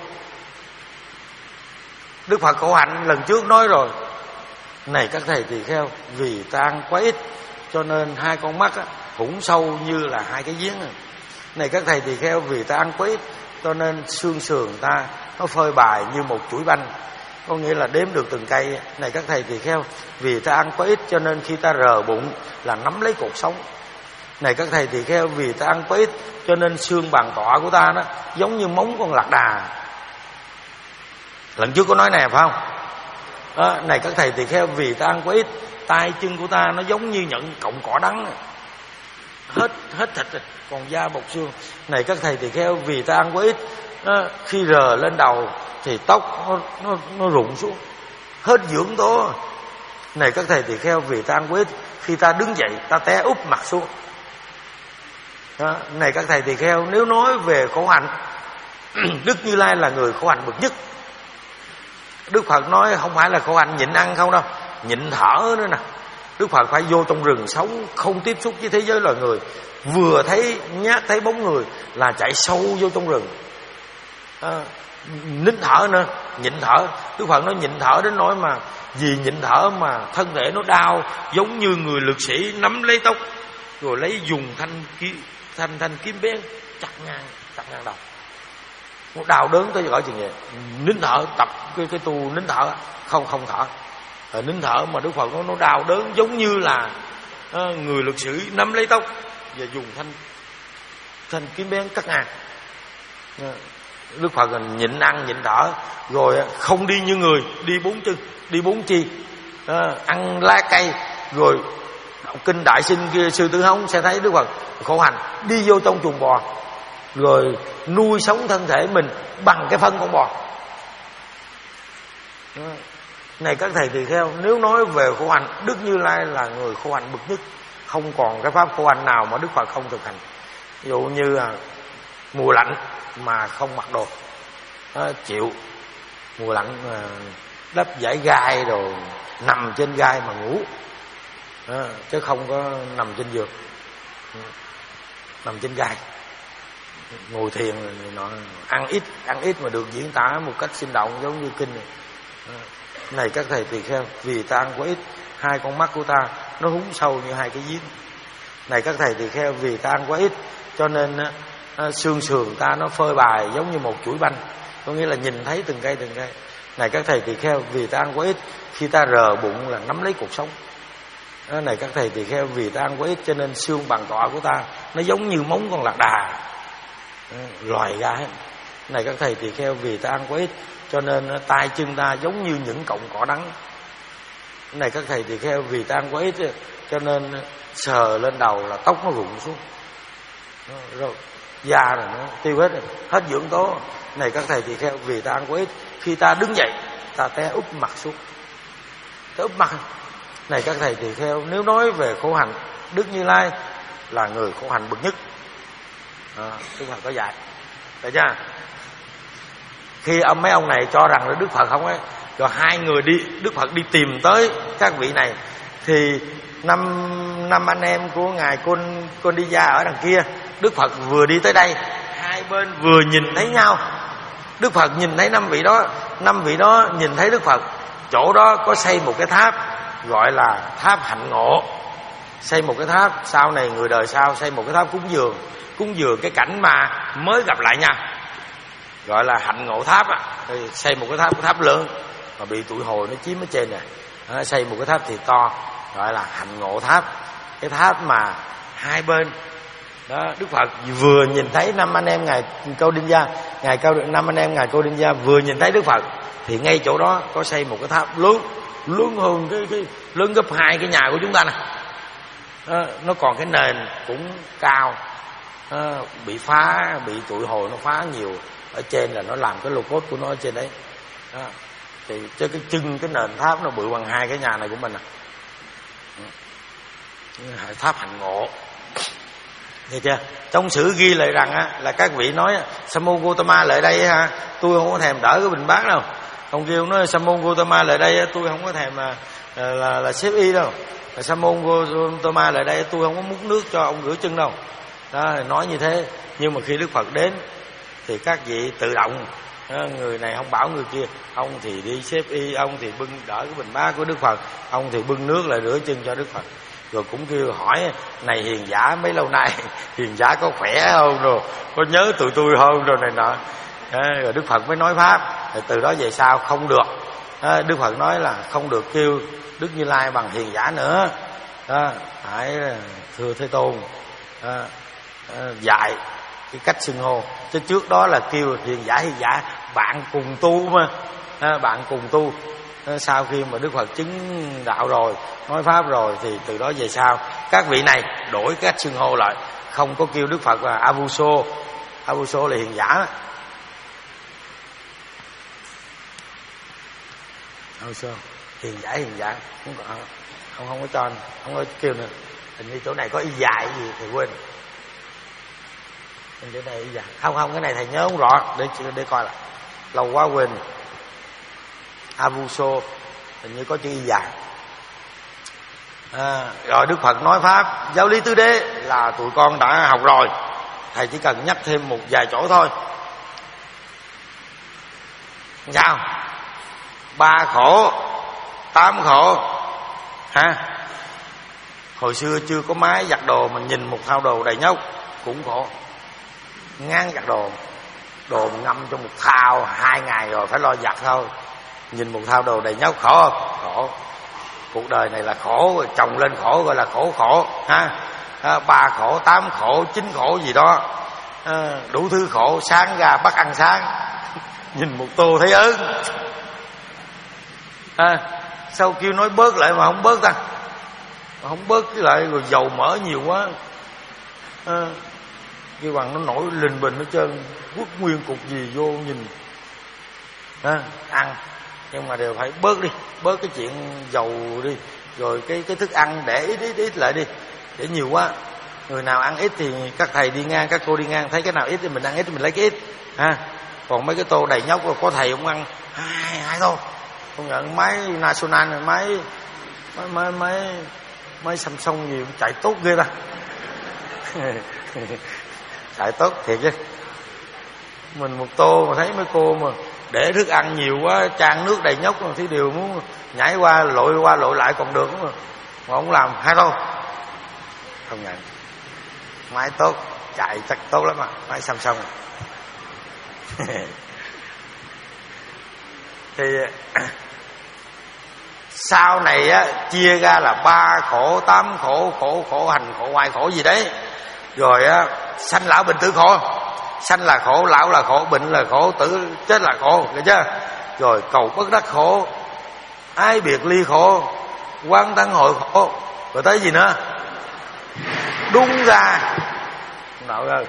Đức Phật khổ hạnh lần trước nói rồi, này các thầy tỳ kheo, vì ta ăn quá ít cho nên hai con mắt á, cũng sâu như là hai cái giếng. Này các thầy tỳ kheo, vì ta ăn quá ít cho nên xương sườn ta nó phơi bày như một chuỗi banh, có nghĩa là đếm được từng cây. Này các thầy tỳ kheo, vì ta ăn quá ít cho nên khi ta rờ bụng là nắm lấy cột sống. Này các thầy tỳ kheo, vì ta ăn quá ít cho nên xương bàn tọa của ta nó giống như móng con lạc đà. Lần trước có nói này phải không? Đó, này các thầy tỳ kheo, vì ta ăn quá ít, tay chân của ta nó giống như nhận cọng cỏ đắng, hết hết thịt rồi, còn da bọc xương. Này các thầy tỳ kheo, vì ta ăn quá ít, nó, khi rờ lên đầu thì tóc nó nó, nó rụng xuống, hết dưỡng tố. Này các thầy tỳ kheo, vì ta ăn quá ít, khi ta đứng dậy ta té úp mặt xuống. Đó, này các thầy tỳ kheo, nếu nói về khổ hạnh Đức Như Lai là người khổ hạnh bậc nhất. Đức Phật nói không phải là khổ hạnh nhịn ăn không đâu, nhịn thở nữa nè. Đức Phật phải vô trong rừng sống, không tiếp xúc với thế giới loài người, vừa thấy nhát thấy bóng người là chạy sâu vô trong rừng. À, nín thở nữa, nhịn thở. Đức Phật nói nhịn thở đến nỗi mà vì nhịn thở mà thân thể nó đau, giống như người lực sĩ nắm lấy tóc rồi lấy dùng thanh kiếm thanh thanh kiếm bén chặt ngang chặt ngang đầu. Nó đau đớn tới gọi chừng vậy. Nín thở, tập cái cái tu nín thở, không không thở. À, nín thở mà Đức Phật nói nó đau đớn giống như là à, người lực sĩ nắm lấy tóc và dùng thanh thanh kiếm bén cắt ngang. À, Đức Phật nhịn ăn nhịn thở, rồi không đi như người, đi bốn chân, đi bốn chi, à, ăn lá cây, rồi đọc kinh Đại Sinh kia Sư Tử Hống sẽ thấy Đức Phật khổ hạnh đi vô trong chuồng bò, rồi nuôi sống thân thể mình bằng cái phân con bò. À, này các thầy tỳ kheo, nếu nói về khổ hạnh, Đức Như Lai là người khổ hạnh bậc nhất, không còn cái pháp khổ hạnh nào mà Đức Phật không thực hành. Ví dụ như là mùa lạnh mà không mặc đồ, à, chịu mùa lạnh mà đắp vải gai rồi nằm trên gai mà ngủ, à, chứ không có nằm trên giường, nằm trên gai, ngồi thiền rồi nọ, ăn ít ăn ít mà được diễn tả một cách sinh động giống như kinh này. À, này các thầy tỳ kheo, vì ta ăn quá ít, hai con mắt của ta nó húng sâu như hai cái giếng. Này các thầy tỳ kheo, vì ta ăn quá ít cho nên à, xương sườn ta nó phơi bày giống như một chuỗi banh, có nghĩa là nhìn thấy từng cây từng cây. Này các thầy tỳ kheo, vì ta ăn quá ít, khi ta rờ bụng là nắm lấy cuộc sống. À, này các thầy tỳ kheo, vì ta ăn quá ít cho nên xương bằng tọa của ta nó giống như móng con lạc đà, à, loài ra hết. Này các thầy tỳ kheo, vì ta ăn quá ít cho nên tay chân ta giống như những cọng cỏ đắng. Này các thầy tỳ kheo, vì ta ăn quá ít cho nên sờ lên đầu là tóc nó rụng xuống, rồi da rồi nó tiêu hết rồi, hết dưỡng tố. Này các thầy tỳ kheo, vì ta ăn quá ít, khi ta đứng dậy ta té úp mặt xuống, té úp mặt. Này các thầy tỳ kheo, nếu nói về khổ hạnh, Đức Như Lai là người khổ hạnh bậc nhất. À, Đức Phật có dạy, được chưa? Khi ông mấy ông này cho rằng là Đức Phật không ấy, rồi hai người đi, Đức Phật đi tìm tới các vị này, thì năm năm anh em của ngài Côn Côn Đi Gia ở đằng kia, Đức Phật vừa đi tới đây, hai bên vừa nhìn thấy nhau. Đức Phật nhìn thấy năm vị đó, năm vị đó nhìn thấy Đức Phật. Chỗ đó có xây một cái tháp gọi là tháp hạnh ngộ. Xây một cái tháp, sau này người đời sau xây một cái tháp cúng dường, cúng dường cái cảnh mà mới gặp lại nhau, gọi là hạnh ngộ tháp á. Xây một cái tháp, cái tháp lớn mà bị tụi hồi nó chiếm ở trên này, à, xây một cái tháp thì to, gọi là hạnh ngộ tháp. Cái tháp mà hai bên đó, Đức Phật vừa nhìn thấy năm anh em ngài Câu Đinh Gia, ngài Câu năm anh em ngài Câu Đinh Gia vừa nhìn thấy Đức Phật, thì ngay chỗ đó có xây một cái tháp lớn, lớn hơn cái, cái lớn gấp hai cái nhà của chúng ta nè. Đó, nó còn cái nền cũng cao, đó, bị phá, bị tụi hồi nó phá nhiều ở trên, là nó làm cái lô cốt của nó ở trên đấy. Đó, thì cho cái chân cái nền tháp nó bự bằng hai cái nhà này của mình à. Tháp hạnh ngộ, nghe chưa? Trong sử ghi lại rằng á, là các vị nói Sa môn Gotama lại đây ha, tôi không có thèm đỡ cái bình bát đâu. Ông kêu nói Sa môn Gotama lại đây, tôi không có thèm là là, là xếp y đâu. Sa môn Gotama lại đây, tôi không có múc nước cho ông rửa chân đâu. Đó, nói như thế. Nhưng mà khi Đức Phật đến thì các vị tự động, người này không bảo người kia, ông thì đi xếp y, ông thì bưng đỡ cái bình bát của Đức Phật, ông thì bưng nước lại rửa chân cho Đức Phật. Rồi cũng kêu hỏi, này hiền giả mấy lâu nay hiền giả có khỏe không, rồi có nhớ tụi tôi không, rồi này nọ. À, rồi Đức Phật mới nói pháp. Rồi từ đó về sau không được, à, Đức Phật nói là không được kêu Đức Như Lai bằng hiền giả nữa, à, phải thưa Thế Tôn, à, à, dạy cái cách xưng hô. Chứ trước đó là kêu hiền giả hiền giả, bạn cùng tu mà, à, bạn cùng tu. Sau khi mà Đức Phật chứng đạo rồi, nói pháp rồi, thì từ đó về sau các vị này đổi cách xưng hô lại, không có kêu Đức Phật là Avuso. Avuso là hiền giả. Avuso hiền giả hiền giả không có, không không có cho, không có kêu nữa. Hình như chỗ này có y dài gì thì quên. Cái này dạ. Không không cái này thầy nhớ không rõ, để để coi lại, lâu quá quên. Avuso hình như có chữ y dài. À, rồi Đức Phật nói pháp giáo lý tứ đế là tụi con đã học rồi, thầy chỉ cần nhắc thêm một vài chỗ thôi. Sao? Ba khổ, tám khổ ha. Hồi xưa chưa có máy giặt đồ, mình nhìn một thao đồ đầy nhóc cũng khổ. Ngán giặt đồ, đồ ngâm trong một thao hai ngày rồi phải lo giặt thôi. Nhìn một thao đồ đầy nhóc khổ không? Khổ. Cuộc đời này là khổ, chồng lên khổ gọi là khổ khổ ha. À, ba khổ, tám khổ, chín khổ gì đó, à, đủ thứ khổ. Sáng ra bắt ăn sáng nhìn một tô thấy ớn. À, sao kêu nói bớt lại mà không bớt ta? Mà không bớt cái lại rồi dầu mỡ nhiều quá. À, kêu bằng nó nổi lình bình hết trơn, quất nguyên cục gì vô nhìn. À, ăn nhưng mà đều phải bớt đi, bớt cái chuyện dầu đi, rồi cái cái thức ăn để ít ít ít lại đi, để nhiều quá. Người nào ăn ít thì các thầy đi ngang, các cô đi ngang thấy cái nào ít thì mình ăn ít thì mình lấy cái ít ha. Còn mấy cái tô đầy nhóc có thầy không ăn hai hai tô. Không nhận máy National này, máy máy máy máy, máy Samsung gì cũng chạy tốt ghê ta. Chạy tốt thiệt chứ. Mình một tô mà thấy mấy cô mà để thức ăn nhiều quá, chan nước đầy nhóc thì đều muốn nhảy qua lội qua lội lại còn được mà. Mà không làm hai tô. Không nhận. Máy tốt, chạy chắc tốt lắm mà, máy Samsung. Thì sau này á chia ra là ba khổ, tám khổ, khổ khổ hành, khổ hoại, khổ gì đấy. Rồi á sanh lão bệnh tử khổ. Sanh là khổ, lão là khổ, bệnh là khổ, tử chết là khổ, được chưa? Rồi cầu bất đắc khổ, ái biệt ly khổ, quán tấn hội khổ. Rồi tới gì nữa? Đúng ra nào ơi,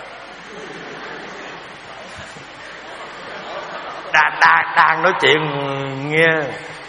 đang, đang, đang nói chuyện nghe.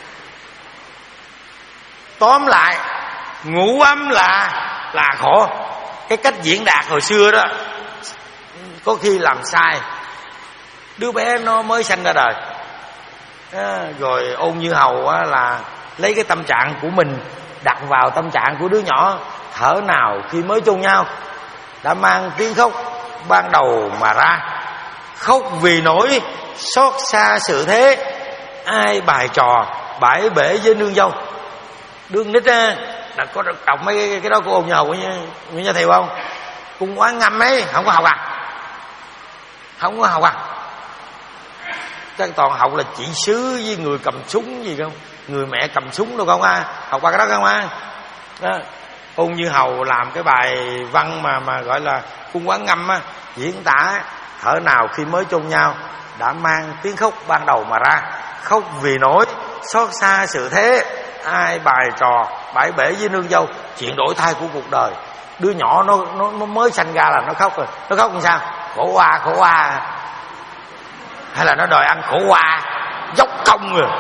Tóm lại ngủ ấm là là khổ. Cái cách diễn đạt hồi xưa đó có khi làm sai. Đứa bé nó mới sanh ra đời à, rồi Ôn Như Hầu á, là lấy cái tâm trạng của mình đặt vào tâm trạng của đứa nhỏ. Thở nào khi mới chung nhau đã mang tiếng khóc ban đầu mà ra, khóc vì nỗi xót xa sự thế, ai bài trò bãi bể với nương dâu. Đương nít á là có đọc mấy cái, cái đó của Ôn Như Hầu Nguyễn Gia Thiều không? Cung Quán Ngâm ấy không có học à? Không có học à? Chắc toàn học là chỉ sứ với người cầm súng gì không, người mẹ cầm súng đâu không à? Học qua cái đó không à? Đó. Ôn Như Hầu làm cái bài văn mà mà gọi là Cung Quán Ngâm á, diễn tả thở nào khi mới chung nhau đã mang tiếng khóc ban đầu mà ra, khóc vì nỗi xót xa sự thế, ai bài trò bãi bể với nương dâu. Chuyện đổi thay của cuộc đời. Đứa nhỏ nó nó, nó mới sanh ra là nó khóc rồi. Nó khóc làm sao? Khổ qua khổ qua, hay là nó đòi ăn khổ qua dốc công rồi.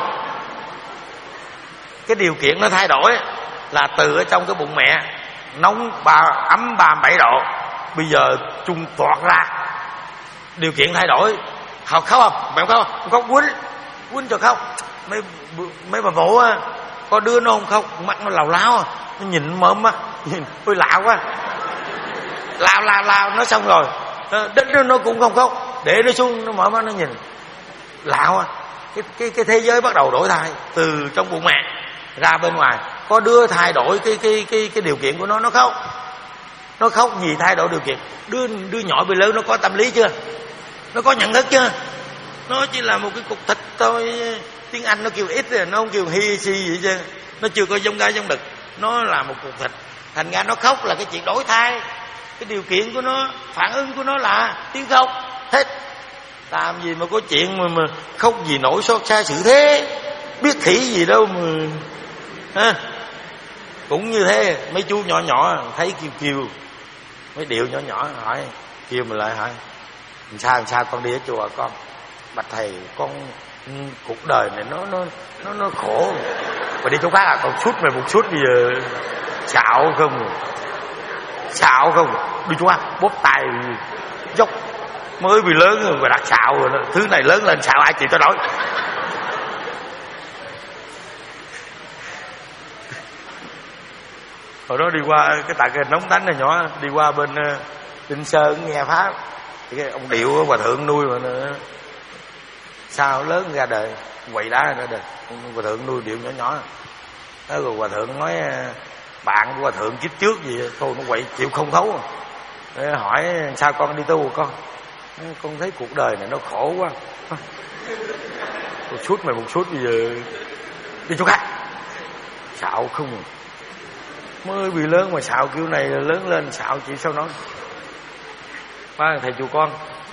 Cái điều kiện nó thay đổi là từ ở trong cái bụng mẹ nóng ba ấm ba bảy độ, bây giờ chung toạt ra. Điều kiện thay đổi. Học khóc không? Mẹ khóc không? Khóc quýnh quýnh cho khóc. Mấy mấy bà vỗ á, có đứa nó không khóc, mắt nó lào láo, nó nhìn mớm á, nhìn hơi lạ quá, lao lao lao nó xong rồi đất nó, nó cũng không khóc, để nó xuống nó mở mắt nó nhìn lạ quá. Cái cái cái thế giới bắt đầu đổi thay từ trong bụng mẹ ra bên ngoài. Có đứa thay đổi cái cái cái cái điều kiện của nó, nó khóc. Nó khóc vì thay đổi điều kiện. Đứa đứa nhỏ bị lớn nó có tâm lý chưa? Nó có nhận thức chưa? Nó chỉ là một cái cục thịt thôi. Tiếng Anh nó kêu ít rồi, nó không kêu hi si gì chứ. Nó chưa có giống gái giống đực. Nó là một cục thịt. Thành ra nó khóc là cái chuyện đổi thay. Cái điều kiện của nó, phản ứng của nó là tiếng khóc hết. Làm gì mà có chuyện mà, mà khóc vì nỗi xót xa sự thế, biết khỉ gì đâu mà ha. Cũng như thế, mấy chú nhỏ nhỏ thấy kêu kêu, mấy điệu nhỏ nhỏ hỏi, kêu mình lại hỏi làm sao làm sao con đi ở chùa con, bạch thầy con cuộc đời này nó nó nó nó khổ, mà đi chỗ khác à, con suốt mày một suốt bây giờ xạo không xạo không đi chỗ khác bóp tay dốc Mới bị lớn rồi mà đặt xạo rồi đó. Thứ này lớn lên xạo ai chịu cho nổi. Hồi đó đi qua cái tại cái nóng tánh này nhỏ, đi qua bên uh, Đinh Sơn nghe pháp, cái ông Điệu hòa thượng nuôi mà nữa. Sao lớn ra đời quậy đá ra đời, ông hòa thượng nuôi Điệu nhỏ nhỏ đó. Rồi hòa thượng nói bạn của hòa thượng kiếp trước gì thôi nó quậy chịu không thấu. Để hỏi sao con đi tu con, con thấy cuộc đời này nó khổ quá. Một suốt mày một suốt bây giờ đi chỗ khác. Xạo không, mới bị lớn mà xạo kiểu này là lớn lên xạo chị sao nói. Ba thầy chùa con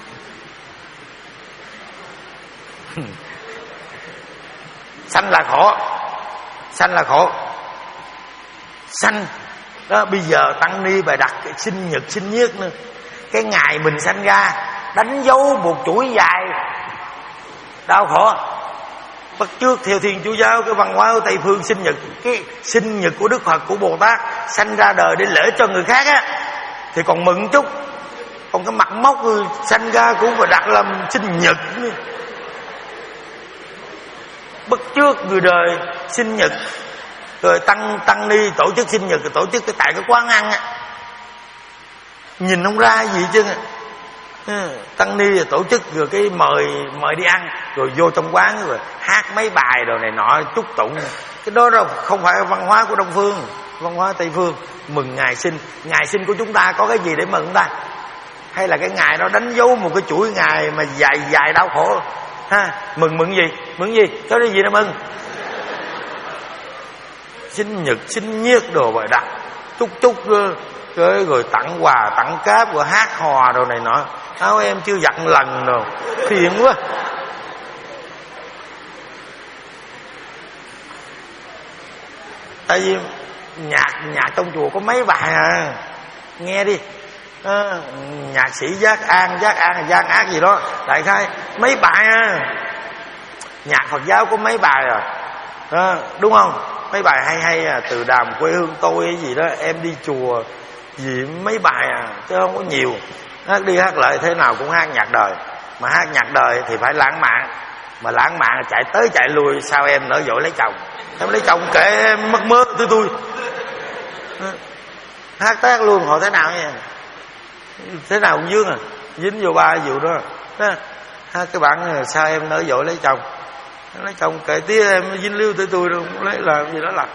sanh là khổ, sanh là khổ, sanh đó. Bây giờ tăng ni bài đặt cái sinh nhật sinh nhiết nữa, cái ngày mình sanh ra đánh dấu một chuỗi dài đau khổ. Bắt trước theo Thiên Chúa giáo, cái văn hóa của Tây phương sinh nhật, cái sinh nhật của Đức Phật của Bồ Tát sanh ra đời để lễ cho người khác á thì còn mừng chút, còn cái mặt mốc sanh ra cũng phải đặt làm sinh nhật. Bắt trước người đời sinh nhật, rồi tăng tăng ni tổ chức sinh nhật, rồi tổ chức cái tại cái quán ăn á, nhìn không ra gì chứ. Tăng ni tổ chức rồi cái mời mời đi ăn, rồi vô trong quán rồi hát mấy bài rồi này nọ chúc tụng. Cái đó đâu không phải văn hóa của Đông phương, văn hóa Tây phương. Mừng ngày sinh, ngày sinh của chúng ta có cái gì để mừng chúng ta? Hay là cái ngày đó đánh dấu một cái chuỗi ngày mà dài dài đau khổ ha? Mừng mừng gì? Mừng gì? Có cái gì để mừng? Sinh nhật sinh nhiết đồ bài đặt chúc chúc rồi, rồi tặng quà tặng cáp rồi hát hò đồ này nọ. Áo em chưa giặt lần rồi, phiền quá. Tại vì nhạc nhạc trong chùa có mấy bài à, nghe đi. À, nhạc sĩ Giác An, Giác An, Giác Ác gì đó, đại khái mấy bài à. Nhạc Phật giáo có mấy bài à, à đúng không? Mấy bài hay hay à, Từ Đàm quê hương tôi hay gì đó, em đi chùa gì mấy bài à, chứ không có nhiều. Hát đi hát lại thế nào cũng hát nhạc đời. Mà hát nhạc đời thì phải lãng mạn. Mà lãng mạn là chạy tới chạy lui. Sao em nỡ vội lấy chồng, em lấy chồng kệ em mất mơ tới tôi. Hát tác luôn họ thế nào nha, thế nào cũng dướng à, dính vô ba vụ đó, đó. Hát cái bản sao em nỡ vội lấy chồng, lấy chồng kệ tía em dính líu tới tôi đâu, lấy làm gì đó là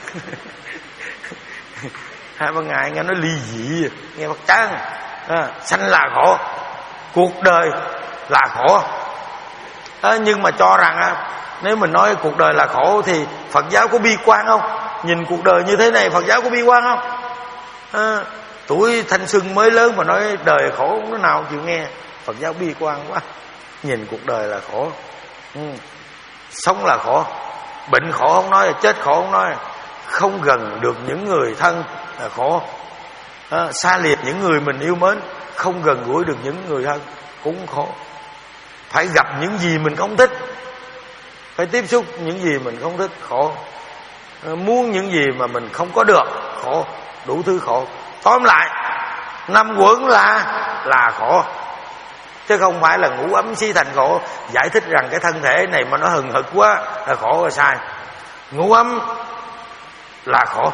hai ba ngày nghe nói ly dị, nghe bắt chán. À, sanh là khổ, cuộc đời là khổ. À, nhưng mà cho rằng à, nếu mình nói cuộc đời là khổ thì Phật giáo có bi quan không? Nhìn cuộc đời như thế này Phật giáo có bi quan không? À, tuổi thanh xuân mới lớn mà nói đời khổ không, đứa nào chịu nghe. Phật giáo bi quan quá. Nhìn cuộc đời là khổ, ừ. Sống là khổ, bệnh khổ không nói, chết khổ không nói, không gần được những người thân là khổ. À, xa liệt những người mình yêu mến, không gần gũi được những người thân cũng khổ. Phải gặp những gì mình không thích, phải tiếp xúc những gì mình không thích, khổ. À, muốn những gì mà mình không có được, khổ. Đủ thứ khổ. Tóm lại năm quẩn là là khổ, chứ không phải là ngủ ấm si thành khổ. Giải thích rằng cái thân thể này mà nó hừng hực quá là khổ là sai. Ngủ ấm là khổ.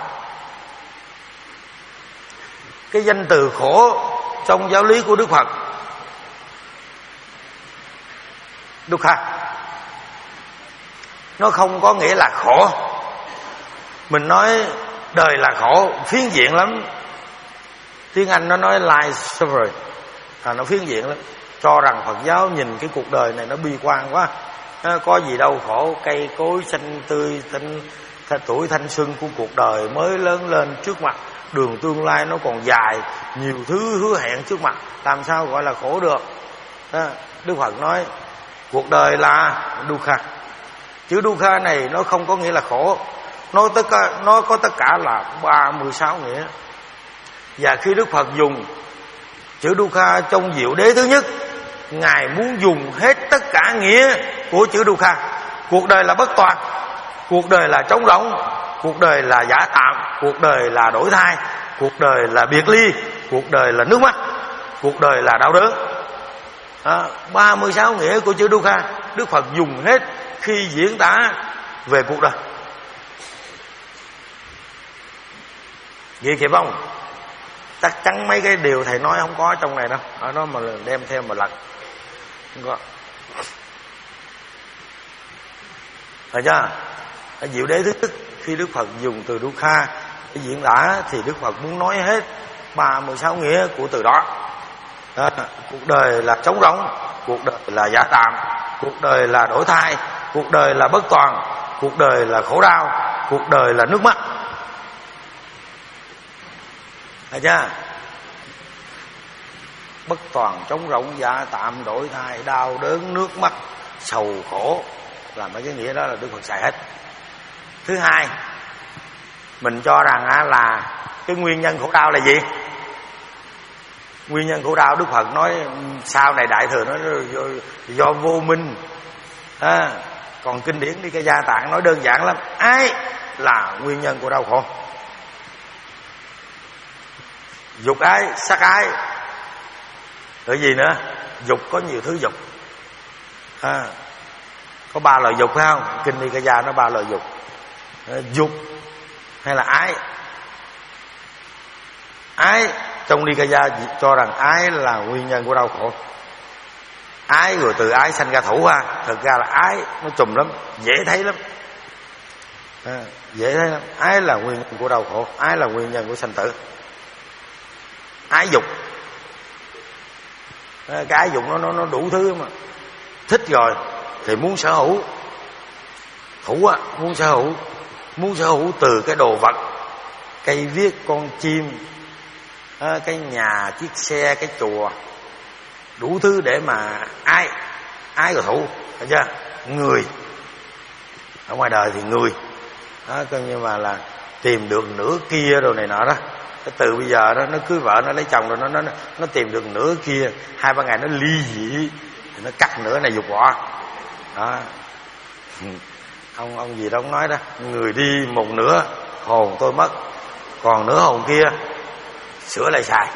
Cái danh từ khổ trong giáo lý của Đức Phật, Dukkha, nó không có nghĩa là khổ. Mình nói đời là khổ phiến diện lắm. Tiếng Anh nó nói life suffering, à, nó phiến diện lắm. Cho rằng Phật giáo nhìn cái cuộc đời này nó bi quan quá. À, có gì đâu khổ, cây cối xanh tươi, thanh, thanh, tuổi thanh xuân của cuộc đời mới lớn lên trước mặt, đường tương lai nó còn dài, nhiều thứ hứa hẹn trước mặt, làm sao gọi là khổ được. À, Đức Phật nói cuộc đời là dukkha. Chữ dukkha này nó không có nghĩa là khổ, nó tất cả, nó có tất cả là ba mươi sáu nghĩa. Và khi Đức Phật dùng chữ dukkha trong diệu đế thứ nhất, Ngài muốn dùng hết tất cả nghĩa của chữ dukkha. Cuộc đời là bất toàn, cuộc đời là trống rỗng, cuộc đời là giả tạm, cuộc đời là đổi thay, cuộc đời là biệt ly, cuộc đời là nước mắt, cuộc đời là đau đớn. ba mươi sáu nghĩa của chữ Dukkha Đức Phật dùng hết khi diễn tả về cuộc đời. Ghi kịp không? Chắc chắn mấy cái điều thầy nói không có trong này đâu, ở đó mà đem theo một lần không có. Rồi chưa? Ở diệu đế thứ nhất, khi Đức Phật dùng từ Dukkha để diễn tả thì Đức Phật muốn nói hết ba mươi sáu nghĩa của từ đó. Đó, cuộc đời là trống rỗng, cuộc đời là giả tạm, cuộc đời là đổi thay, cuộc đời là bất toàn, cuộc đời là khổ đau, cuộc đời là nước mắt. Thấy chưa? Bất toàn, trống rỗng, giả tạm, đổi thay, đau đớn, nước mắt, sầu khổ, là mấy cái nghĩa đó là Đức Phật xài hết. Thứ hai, mình cho rằng là cái nguyên nhân khổ đau là gì? Nguyên nhân khổ đau Đức Phật nói sau này Đại Thừa nói do, do vô minh. À, còn kinh điển đi cái Gia Tạng nói đơn giản lắm, ái là nguyên nhân của đau khổ. Dục ái, sắc ái, rồi gì nữa? Dục có nhiều thứ dục. À, có ba loại dục phải không? Kinh Đi Ca Gia nói ba loại dục. À, dục hay là ái? Ái trong Đi Ca Gia cho rằng ái là nguyên nhân của đau khổ. Ái rồi từ ái sanh ra thủ ha. Thực ra là ái nó trùm lắm, dễ thấy lắm. À, dễ thấy lắm. Ái là nguyên nhân của đau khổ, ái là nguyên nhân của sanh tử. Ái dục, à, cái ái dục nó nó nó đủ thứ mà. Thích rồi thì muốn sở hữu, thủ á, muốn sở hữu, muốn sở hữu từ cái đồ vật, cây viết, con chim, à, cái nhà, chiếc xe, cái chùa, đủ thứ để mà ái, ái rồi thủ, thấy chưa? Người ở ngoài đời thì người đó, coi như mà là tìm được nửa kia rồi này nọ đó. Cái từ bây giờ đó nó cưới vợ, nó lấy chồng rồi nó nó nó tìm được nửa kia, hai ba ngày nó ly dị thì nó cắt nửa này dục bỏ đó. Ông ông gì đó ông nói đó, người đi một nửa hồn tôi mất, còn nửa hồn kia sửa lại xài.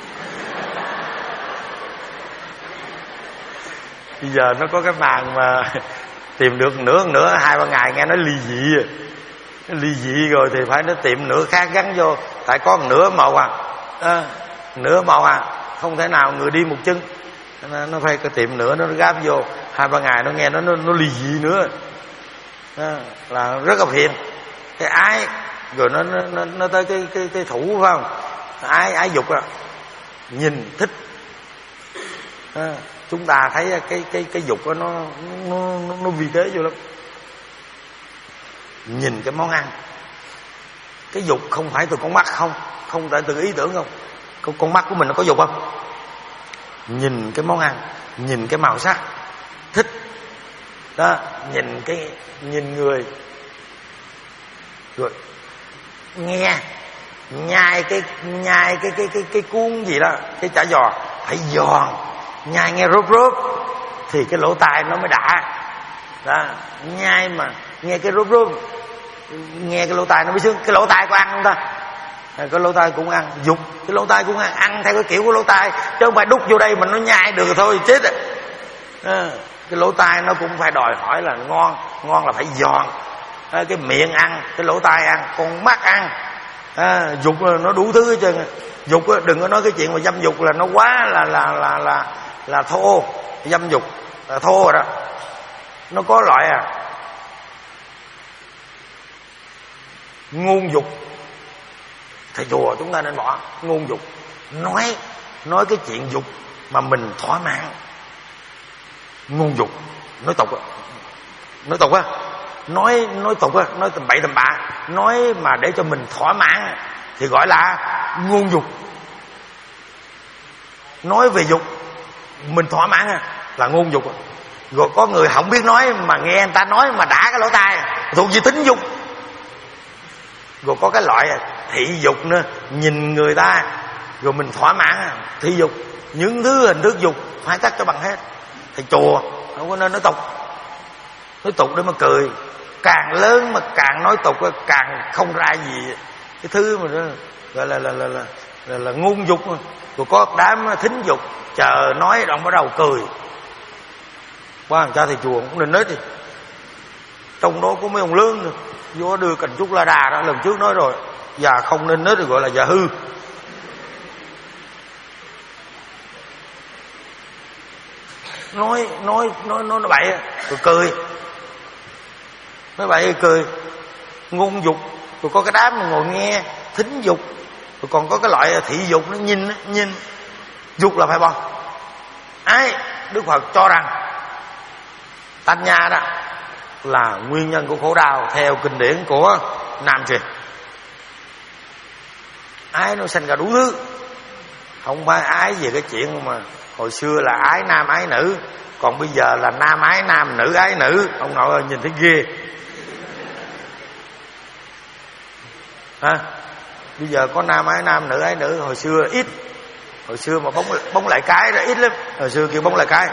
Bây giờ nó có cái màn mà tìm được nửa nửa hai ba ngày nghe nói ly dị, ly dị rồi thì phải nó tìm nửa khác gắn vô, tại có một nửa một à, à nửa một à, không thể nào người đi một chân, nó, nó phải cái tìm nửa nó gáp vô, hai ba ngày nó nghe nó nó, nó ly dị nữa, à, là rất là phiền. Cái ái rồi nó nó nó, nó tới cái cái cái thủ phải không? Ái ái dục à, nhìn thích. À, chúng ta thấy cái cái cái dục đó, nó nó nó vi tế vô lắm. Nhìn cái món ăn, cái dục không phải từ con mắt không, không phải từ ý tưởng không. Con, con mắt của mình nó có dục không? Nhìn cái món ăn, nhìn cái màu sắc, thích đó, nhìn cái nhìn người, rồi nghe, nhai cái nhai cái cái cái cái cuốn gì đó, cái chả giò phải giòn, nhai nghe rốt rốt thì cái lỗ tai nó mới đã đó. Nhai mà nghe cái rốt rốt, nghe cái lỗ tai nó mới sướng. Cái lỗ tai có ăn không ta? Cái lỗ tai cũng ăn. Dục cái lỗ tai cũng ăn, ăn theo cái kiểu của lỗ tai, chứ không phải đút vô đây mà nó nhai được rồi thôi chết à. À, cái lỗ tai nó cũng phải đòi hỏi là ngon, ngon là phải giòn. À, cái miệng ăn, cái lỗ tai ăn, con mắt ăn. À, dục nó đủ thứ hết trơn. Dục đừng có nói cái chuyện mà dâm dục là nó quá là là là là là thô. Dâm dục là thô rồi đó. Nó có loại à ngôn dục, thầy chùa chúng ta nên bỏ ngôn dục. Nói nói cái chuyện dục mà mình thỏa mãn, ngôn dục, nói tục á, nói tục á, nói nói tục á, nói tầm bậy tầm bạ, nói mà để cho mình thỏa mãn thì gọi là ngôn dục. Nói về dục mình thỏa mãn là ngôn dục. Rồi có người không biết nói mà nghe người ta nói mà đã cái lỗ tai, thuộc về tính dục. Rồi có cái loại thị dục nữa, nhìn người ta rồi mình thỏa mãn, thị dục. Những thứ hình thức dục phải tắt cho bằng hết. Thầy chùa không có nên nói tục, nói tục để mà cười. Càng lớn mà càng nói tục càng không ra gì. Cái thứ mà đó gọi là là là là, là, là ngôn dục. Rồi có đám thính dục, chờ nói ông bắt đầu cười. Qua thằng cha thầy chùa cũng nên nết đi, trong đó có mấy ông lớn nữa vô đưa cành trúc la đà đó, lần trước nói rồi, già không nên nết thì gọi là già hư. nói nói nói nói nó bậy rồi cười, nói bậy rồi cười, ngôn dục. Rồi có cái đám mà ngồi nghe thính dục, rồi còn có cái loại thị dục, nó nhìn nhìn dục là phải bon. Ấy Đức Phật cho rằng tánh nha đó là nguyên nhân của khổ đau theo kinh điển của Nam truyền. Ái nó sinh ra đủ thứ, không phải ái về cái chuyện mà hồi xưa là ái nam ái nữ, còn bây giờ là nam ái nam, nữ ái nữ. Ông nội ơi, nhìn thấy ghê ha. Bây giờ có nam ái nam, nữ ái nữ, hồi xưa ít. Hồi xưa mà bóng bóng lại cái đó ít lắm. Hồi xưa kêu bóng lại cái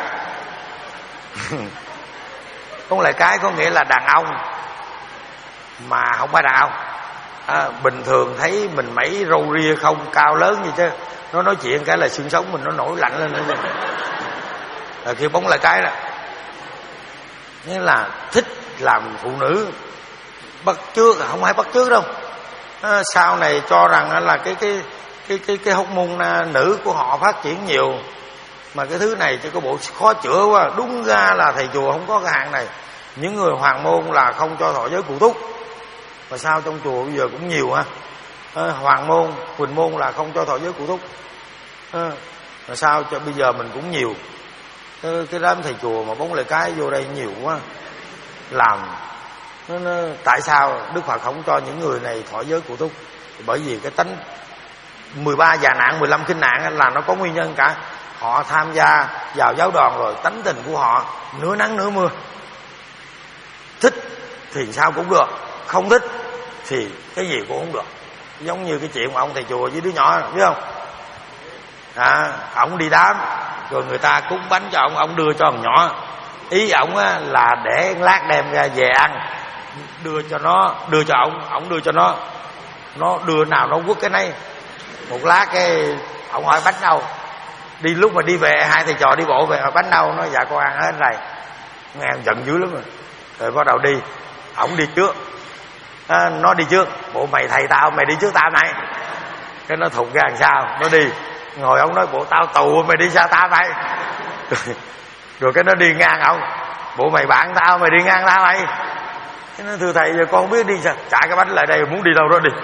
bóng lại cái có nghĩa là đàn ông mà không phải đàn ông. À, bình thường thấy mình mẩy râu ria không, cao lớn gì chứ, nó nói chuyện cái là xương sống mình nó nổi lạnh lên nữa. Là kêu bóng lại cái đó. Nghĩa là thích làm phụ nữ, bắt chước, không phải bắt chước đâu. À, sau này cho rằng là cái cái cái cái cái hormone nữ của họ phát triển nhiều, mà cái thứ này chứ có bộ khó chữa quá. Đúng ra là thầy chùa không có cái hạng này. Những người hoàng môn là không cho thọ giới cụ túc, mà sao trong chùa bây giờ cũng nhiều ha. À, hoàng môn, quỳnh môn là không cho thọ giới cụ túc. À, mà sao cho bây giờ mình cũng nhiều. Cái, cái đám thầy chùa mà bóng lại cái vô đây nhiều quá. Làm nó, nó, tại sao Đức Phật không cho những người này thọ giới cụ túc? Bởi vì cái tánh mười ba già nạn, mười lăm kinh nạn là nó có nguyên nhân cả. Họ tham gia vào giáo đoàn rồi, tánh tình của họ nửa nắng nửa mưa. Thích thì sao cũng được, không thích thì cái gì cũng không được. Giống như cái chuyện mà ông thầy chùa với đứa nhỏ biết không? À, ông đi đám rồi người ta cúng bánh cho ông, ông đưa cho thằng nhỏ. Ý ông á, là để lát đem ra về ăn, đưa cho nó, đưa cho ông, ông đưa cho nó. Nó đưa nào nó quất cái này. Một lát cái ông hỏi bánh đâu. Đi lúc mà đi về, hai thầy trò đi bộ về, hỏi bánh đâu. Nó dạ con ăn hết rồi. Nghe ông giận dữ lắm rồi. Rồi bắt đầu đi, ổng đi trước. À, nó đi trước, bộ mày thầy tao, mày đi trước tao này. Cái nó thụt ra làm sao, nó đi. Ngồi ông nói bộ tao tù, mày đi sao tao mày. Rồi cái nó đi ngang ông, bộ mày bạn tao, mày đi ngang tao mày. Cái nó thưa thầy, giờ con không biết đi sao, trả cái bánh lại đây, muốn đi đâu đó đi.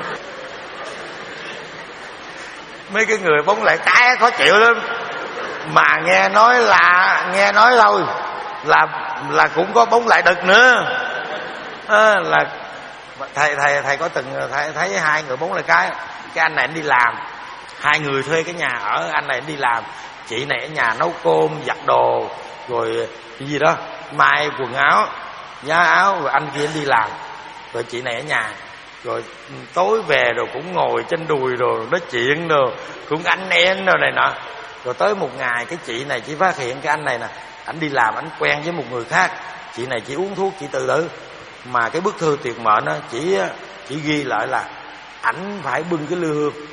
Mấy cái người bóng lại cái khó chịu lắm. Mà nghe nói là nghe nói thôi là là cũng có bóng lại đực nữa. À, là thầy thầy thầy có từng thầy thấy hai người bóng lại cái cái anh này anh đi làm, hai người thuê cái nhà ở, anh này anh đi làm, chị này ở nhà nấu cơm giặt đồ rồi cái gì đó may quần áo giá áo, rồi anh kia anh đi làm, rồi chị này ở nhà. Rồi tối về rồi cũng ngồi trên đùi rồi nói chuyện rồi cũng anh em rồi này nọ. Rồi tới một ngày cái chị này chỉ phát hiện cái anh này nè, ảnh đi làm ảnh quen với một người khác. Chị này chỉ uống thuốc, chỉ tự tử. Mà cái bức thư tuyệt mệnh á, chỉ chỉ ghi lại là ảnh phải bưng cái lư hương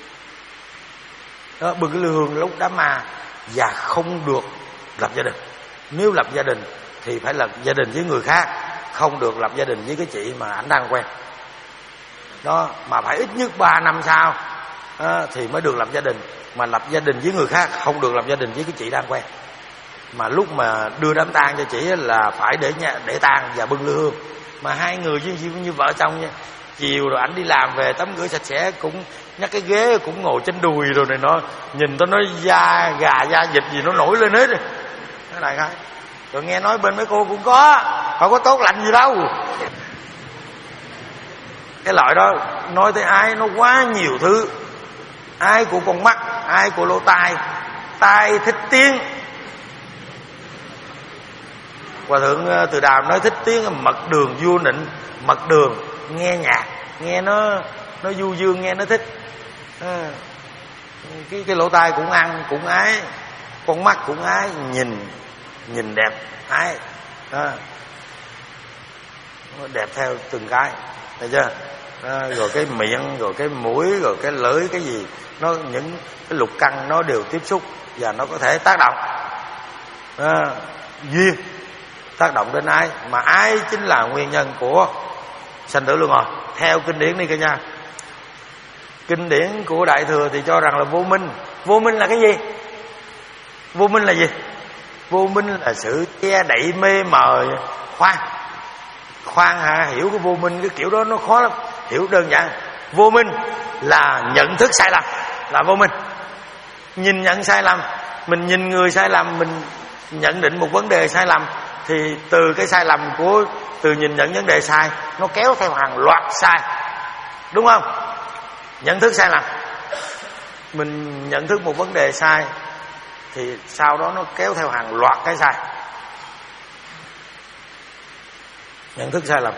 đó, bưng cái lư hương lúc đám ma, và không được lập gia đình. Nếu lập gia đình thì phải lập gia đình với người khác, không được lập gia đình với cái chị mà ảnh đang quen đó. Mà phải ít nhất ba năm sau đó, thì mới được lập gia đình. Mà lập gia đình với người khác, không được lập gia đình với cái chị đang quen. Mà lúc mà đưa đám tang cho chị là phải để nhà, để tang và bưng lư hương. Mà hai người như, như, như vợ chồng nha. Chiều rồi ảnh đi làm về tắm rửa sạch sẽ, cũng nhắc cái ghế, cũng ngồi trên đùi rồi này nó. Nhìn tôi nói da gà da vịt gì nó nổi lên hết rồi. Nói đại khái. Rồi nghe nói bên mấy cô cũng có, không có tốt lành gì đâu. Cái loại đó nói tới ai nó quá nhiều thứ. Ai của con mắt, ai của lỗ tai. Tai thích tiếng. Hòa thượng Từ Đàm nói thích tiếng mật đường vua nịnh. Mật đường nghe nhạc, nghe nó nó du dương, nghe nó thích. À, cái cái lỗ tai cũng ăn, cũng ái, con mắt cũng ái, nhìn nhìn đẹp ái. À, đẹp theo từng cái, thấy chưa? À, rồi cái miệng, rồi cái mũi, rồi cái lưỡi, cái gì nó những cái lục căn nó đều tiếp xúc và nó có thể tác động à, duyên tác động đến ái, mà ái chính là nguyên nhân của sanh tử luân hồi theo kinh điển đi cả nhà. Kinh điển của Đại Thừa thì cho rằng là vô minh. Vô minh là cái gì? Vô minh là gì? Vô minh là sự che đậy mê mờ. Khoan khoan hả, hiểu cái vô minh cái kiểu đó nó khó lắm. Hiểu đơn giản, vô minh là nhận thức sai lầm là vô minh. Nhìn nhận sai lầm, mình nhìn người sai lầm, mình nhận định một vấn đề sai lầm, thì từ cái sai lầm của từ nhìn nhận vấn đề sai nó kéo theo hàng loạt sai, đúng không? Nhận thức sai lầm, mình nhận thức một vấn đề sai thì sau đó nó kéo theo hàng loạt cái sai. Nhận thức sai lầm,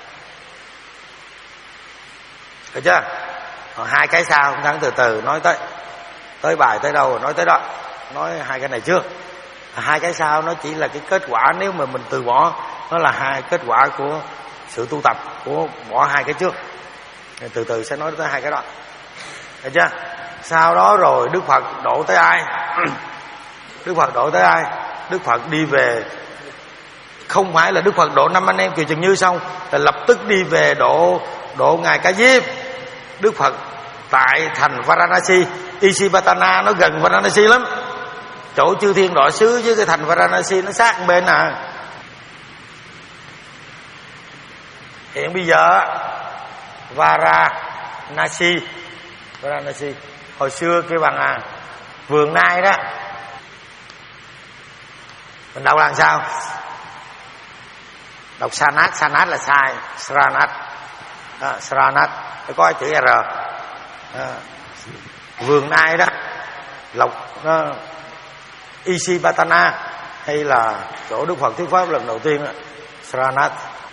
được chưa? Còn hai cái sau thắng từ từ nói tới tới bài tới đâu rồi nói tới đó. Nói hai cái này trước, hai cái sau nó chỉ là cái kết quả. Nếu mà mình từ bỏ, nó là hai kết quả của sự tu tập, của bỏ hai cái trước. Từ từ sẽ nói tới hai cái đó, được chưa? Sau đó rồi Đức Phật độ tới ai? Đức Phật độ tới ai? Đức Phật đi về, không phải là Đức Phật độ năm anh em Kiều Trần Như xong là lập tức đi về độ độ ngài Ca Diếp. Đức Phật tại thành Varanasi, Isipatana nó gần Varanasi lắm, chỗ chư thiên đọa xứ với cái thành Varanasi nó sát bên à. Hiện bây giờ Varanasi Varanasi hồi xưa kêu bằng à Vườn Nai đó. Mình đọc làm sao? Đọc Sanat, Sanat là sai, Sranat à, Sranat nó có chữ R à, Vườn Nai đó, lộc à, Isipatana hay là chỗ Đức Phật thuyết pháp lần đầu tiên đó, Sranat.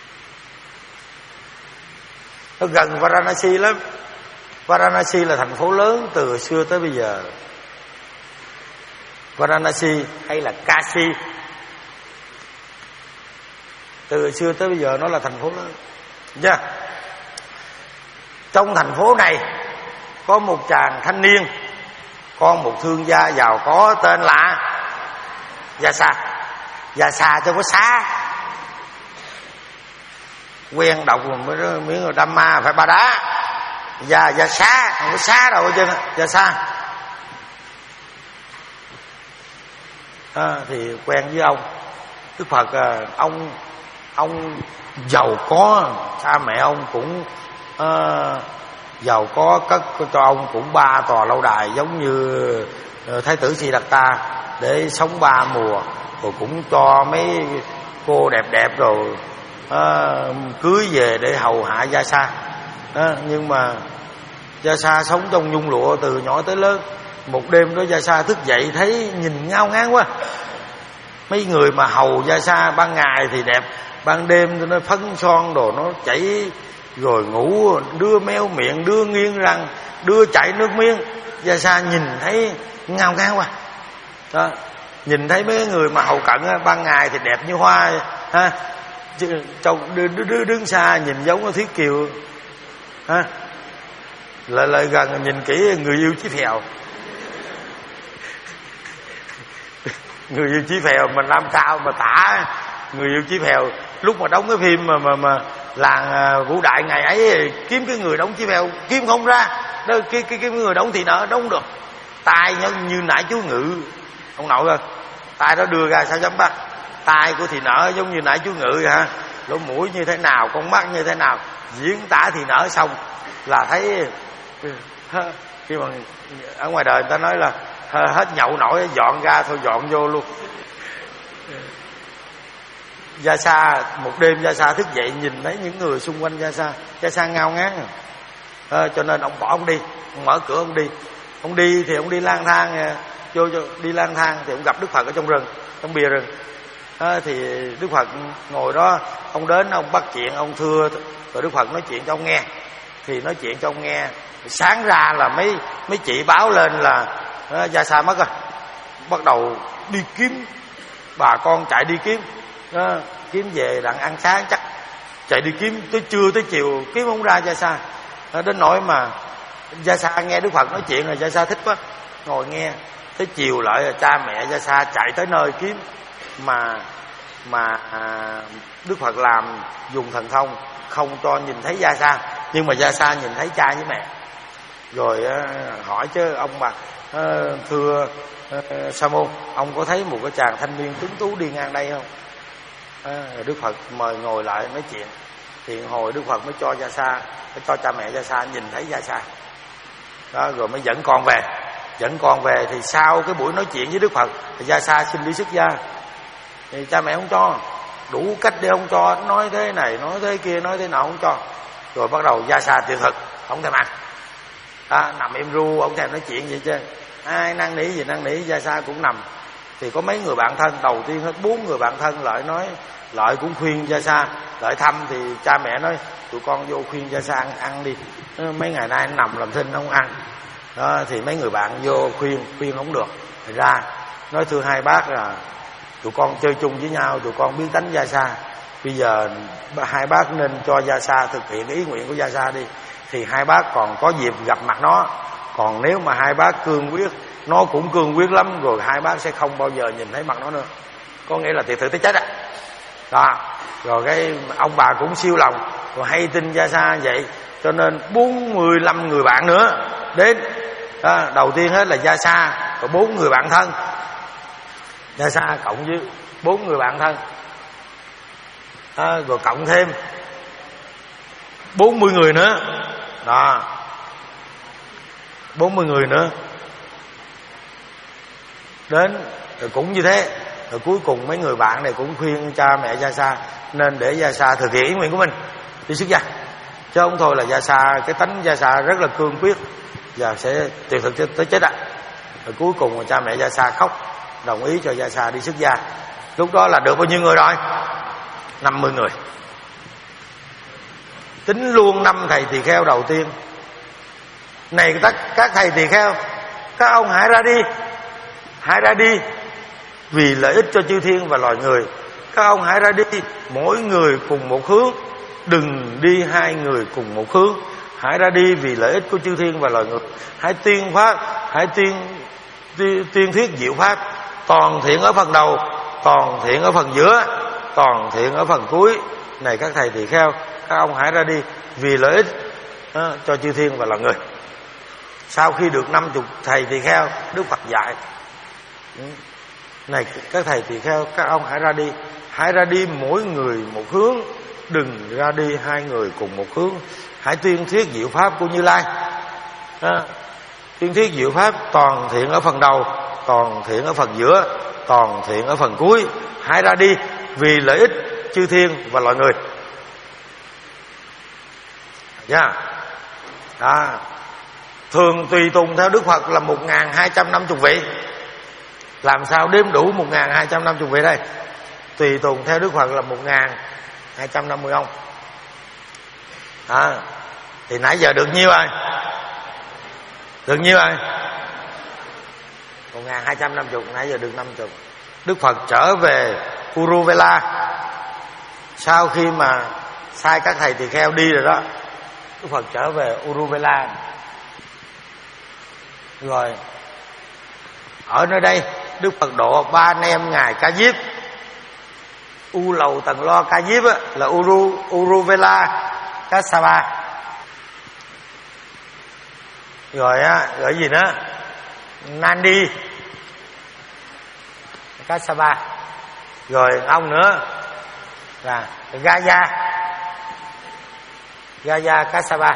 Nó gần Varanasi lắm. Varanasi là thành phố lớn từ xưa tới bây giờ. Varanasi hay là Kashi từ xưa tới bây giờ nó là thành phố lớn. Yeah. Trong thành phố này có một chàng thanh niên, con một thương gia giàu có tên là Yasa. Yasa cho có xá, quen đọc mới miếng rồi Dhamma phải ba đá. Và Yasa không có xá đâu hết trơn. Yasa à, thì quen với ông Đức Phật. Ông ông giàu có, cha mẹ ông cũng à, giàu có, cất cho ông cũng ba tòa lâu đài giống như Thái tử Siddhartha để sống ba mùa, rồi cũng cho mấy cô đẹp đẹp rồi à, cưới về để hầu hạ Yasa à, nhưng mà Yasa sống trong nhung lụa từ nhỏ tới lớn. Một đêm đó Yasa thức dậy thấy nhìn ngao ngán quá. Mấy người mà hầu Yasa ban ngày thì đẹp, ban đêm nó phấn son đồ nó chảy rồi ngủ, đưa meo miệng, đưa nghiêng răng, đưa chảy nước miếng. Yasa nhìn thấy ngao ngán quá đó. Nhìn thấy mấy người mà hầu cận á, ban ngày thì đẹp như hoa ha, trông đứng, đứng xa nhìn giống như Thiết Kiều ha, lại lại gần nhìn kỹ người yêu Chí Phèo. Người yêu Chí Phèo mà nam cao mà tả người yêu Chí Phèo. Lúc mà đóng cái phim mà mà, mà làng Vũ Đại ngày ấy kiếm cái người đóng Chí Phèo kiếm không ra đó, cái cái cái người đóng Thị Nở đóng được. Tai như, như nãy chú Ngự ông nội ơi, tai đó đưa ra sao dám bắt. Tai của Thị Nở giống như nãy chú Ngự hả, lỗ mũi như thế nào, con mắt như thế nào. Diễn tả Thị Nở xong là thấy khi mà ở ngoài đời người ta nói là hết nhậu nổi dọn ra thôi, dọn vô luôn. Yasa một đêm Yasa thức dậy nhìn thấy những người xung quanh Yasa, Yasa ngao ngán à, cho nên ông bỏ ông đi, ông mở cửa ông đi. Ông đi thì ông đi lang thang vô, vô đi lang thang thì ông gặp Đức Phật ở trong rừng, trong bìa rừng à, thì Đức Phật ngồi đó. Ông đến ông bắt chuyện, ông thưa rồi Đức Phật nói chuyện cho ông nghe. Thì nói chuyện cho ông nghe, sáng ra là mấy mấy chị báo lên là Yasa mất rồi. Bắt đầu đi kiếm, bà con chạy đi kiếm đó, kiếm về đặng ăn sáng chắc. Chạy đi kiếm tới trưa tới chiều kiếm không ra Yasa. Đến nỗi mà Yasa nghe Đức Phật nói chuyện rồi Yasa thích quá, ngồi nghe tới chiều lại cha mẹ Gia Sa chạy tới nơi kiếm, mà mà à, Đức Phật làm dùng thần thông không cho nhìn thấy Gia Sa, nhưng mà Gia Sa nhìn thấy cha với mẹ. Rồi à, hỏi chứ ông bà à, thưa à, Sa môn, ông có thấy một cái chàng thanh niên tuấn tú đi ngang đây không? À, Đức Phật mời ngồi lại nói chuyện. Thì hồi Đức Phật mới cho Gia Sa, mới cho cha mẹ Gia Sa nhìn thấy Gia Sa. Đó, rồi mới dẫn con về. Dẫn con về thì sau cái buổi nói chuyện với Đức Phật thì Gia Sa xin đi xuất gia. Thì cha mẹ không cho, đủ cách để không cho, nói thế này nói thế kia nói thế nào không cho. Rồi bắt đầu Gia Sa tuyệt thực, không thèm ăn. Đó, nằm im ru, không thèm nói chuyện gì chứ. Ai năn nỉ gì năn nỉ, Gia Sa cũng nằm. Thì có mấy người bạn thân, đầu tiên hết bốn người bạn thân lại nói, lại cũng khuyên Gia Sa, lại thăm. Thì cha mẹ nói tụi con vô khuyên Gia Sa ăn, ăn đi, mấy ngày nay anh nằm làm thinh không ăn. Đó, thì mấy người bạn vô khuyên, khuyên không được. Thì ra nói thưa hai bác là tụi con chơi chung với nhau, tụi con biết tánh Gia Sa, bây giờ hai bác nên cho Gia Sa thực hiện ý nguyện của Gia Sa đi. Thì hai bác còn có dịp gặp mặt nó. Còn nếu mà hai bác cương quyết, nó cũng cương quyết lắm, rồi hai bác sẽ không bao giờ nhìn thấy mặt nó nữa. Có nghĩa là tuyệt thực tới chết á. Đó. Rồi cái ông bà cũng siêu lòng, rồi hay tin Gia Sa vậy, cho nên bốn mươi lăm người bạn nữa đến. Đó. Đầu tiên hết là Gia Sa, rồi bốn người bạn thân. Gia Sa cộng với bốn người bạn thân. Đó. Rồi cộng thêm bốn mươi người nữa. Đó, bốn mươi người nữa đến. Rồi cũng như thế. Rồi cuối cùng mấy người bạn này cũng khuyên cha mẹ Gia Sa nên để Gia Sa thực hiện ý nguyện của mình, đi xuất gia. Chứ không thôi là Gia Sa, cái tánh Gia Sa rất là cương quyết và sẽ tuyệt thực tới chết ạ. Rồi cuối cùng mà cha mẹ Gia Sa khóc đồng ý cho Gia Sa đi xuất gia. Lúc đó là được bao nhiêu người rồi? năm mươi người. Tính luôn năm thầy tỳ kheo đầu tiên. Này các, các thầy tỳ kheo, các ông hãy ra đi, hãy ra đi vì lợi ích cho chư thiên và loài người. Các ông hãy ra đi, mỗi người cùng một hướng, đừng đi hai người cùng một hướng. Hãy ra đi vì lợi ích của chư thiên và loài người. Hãy tuyên pháp, hãy tuyên, tuyên, tuyên thuyết diệu pháp. Toàn thiện ở phần đầu, toàn thiện ở phần giữa, toàn thiện ở phần cuối. Này các thầy tỳ kheo, các ông hãy ra đi vì lợi ích đó, cho chư thiên và loài người. Sau khi được năm chục thầy tỳ kheo, Đức Phật dạy: này các thầy tỳ kheo, các ông hãy ra đi, hãy ra đi mỗi người một hướng, đừng ra đi hai người cùng một hướng. Hãy tuyên thuyết diệu pháp của Như Lai. Đó. Tuyên thuyết diệu pháp, toàn thiện ở phần đầu, toàn thiện ở phần giữa, toàn thiện ở phần cuối. Hãy ra đi vì lợi ích chư thiên và loài người. Yeah. Đó. Thường tùy tùng theo Đức Phật là một nghìn hai trăm năm mươi vị. Làm sao đếm đủ một nghìn hai trăm năm mươi vị đây? Tùy tùng theo Đức Phật là một nghìn hai trăm năm mươi ông. À, thì nãy giờ được nhiêu rồi? Được nhiêu rồi? một nghìn hai trăm năm mươi, nãy giờ được năm mươi. Đức Phật trở về Uruvela. Sau khi mà sai các thầy tỳ kheo đi rồi đó, Đức Phật trở về Uruvela. Rồi ở nơi đây Đức Phật độ ba anh em ngài Ca Diếp. U Lầu Tần Lo Ca Diếp á, là Uru, Uruvela Kassapa. Rồi á, gọi gì nữa? Nandi Kassapa. Rồi ông nữa là Gaya Gaya Kassapa.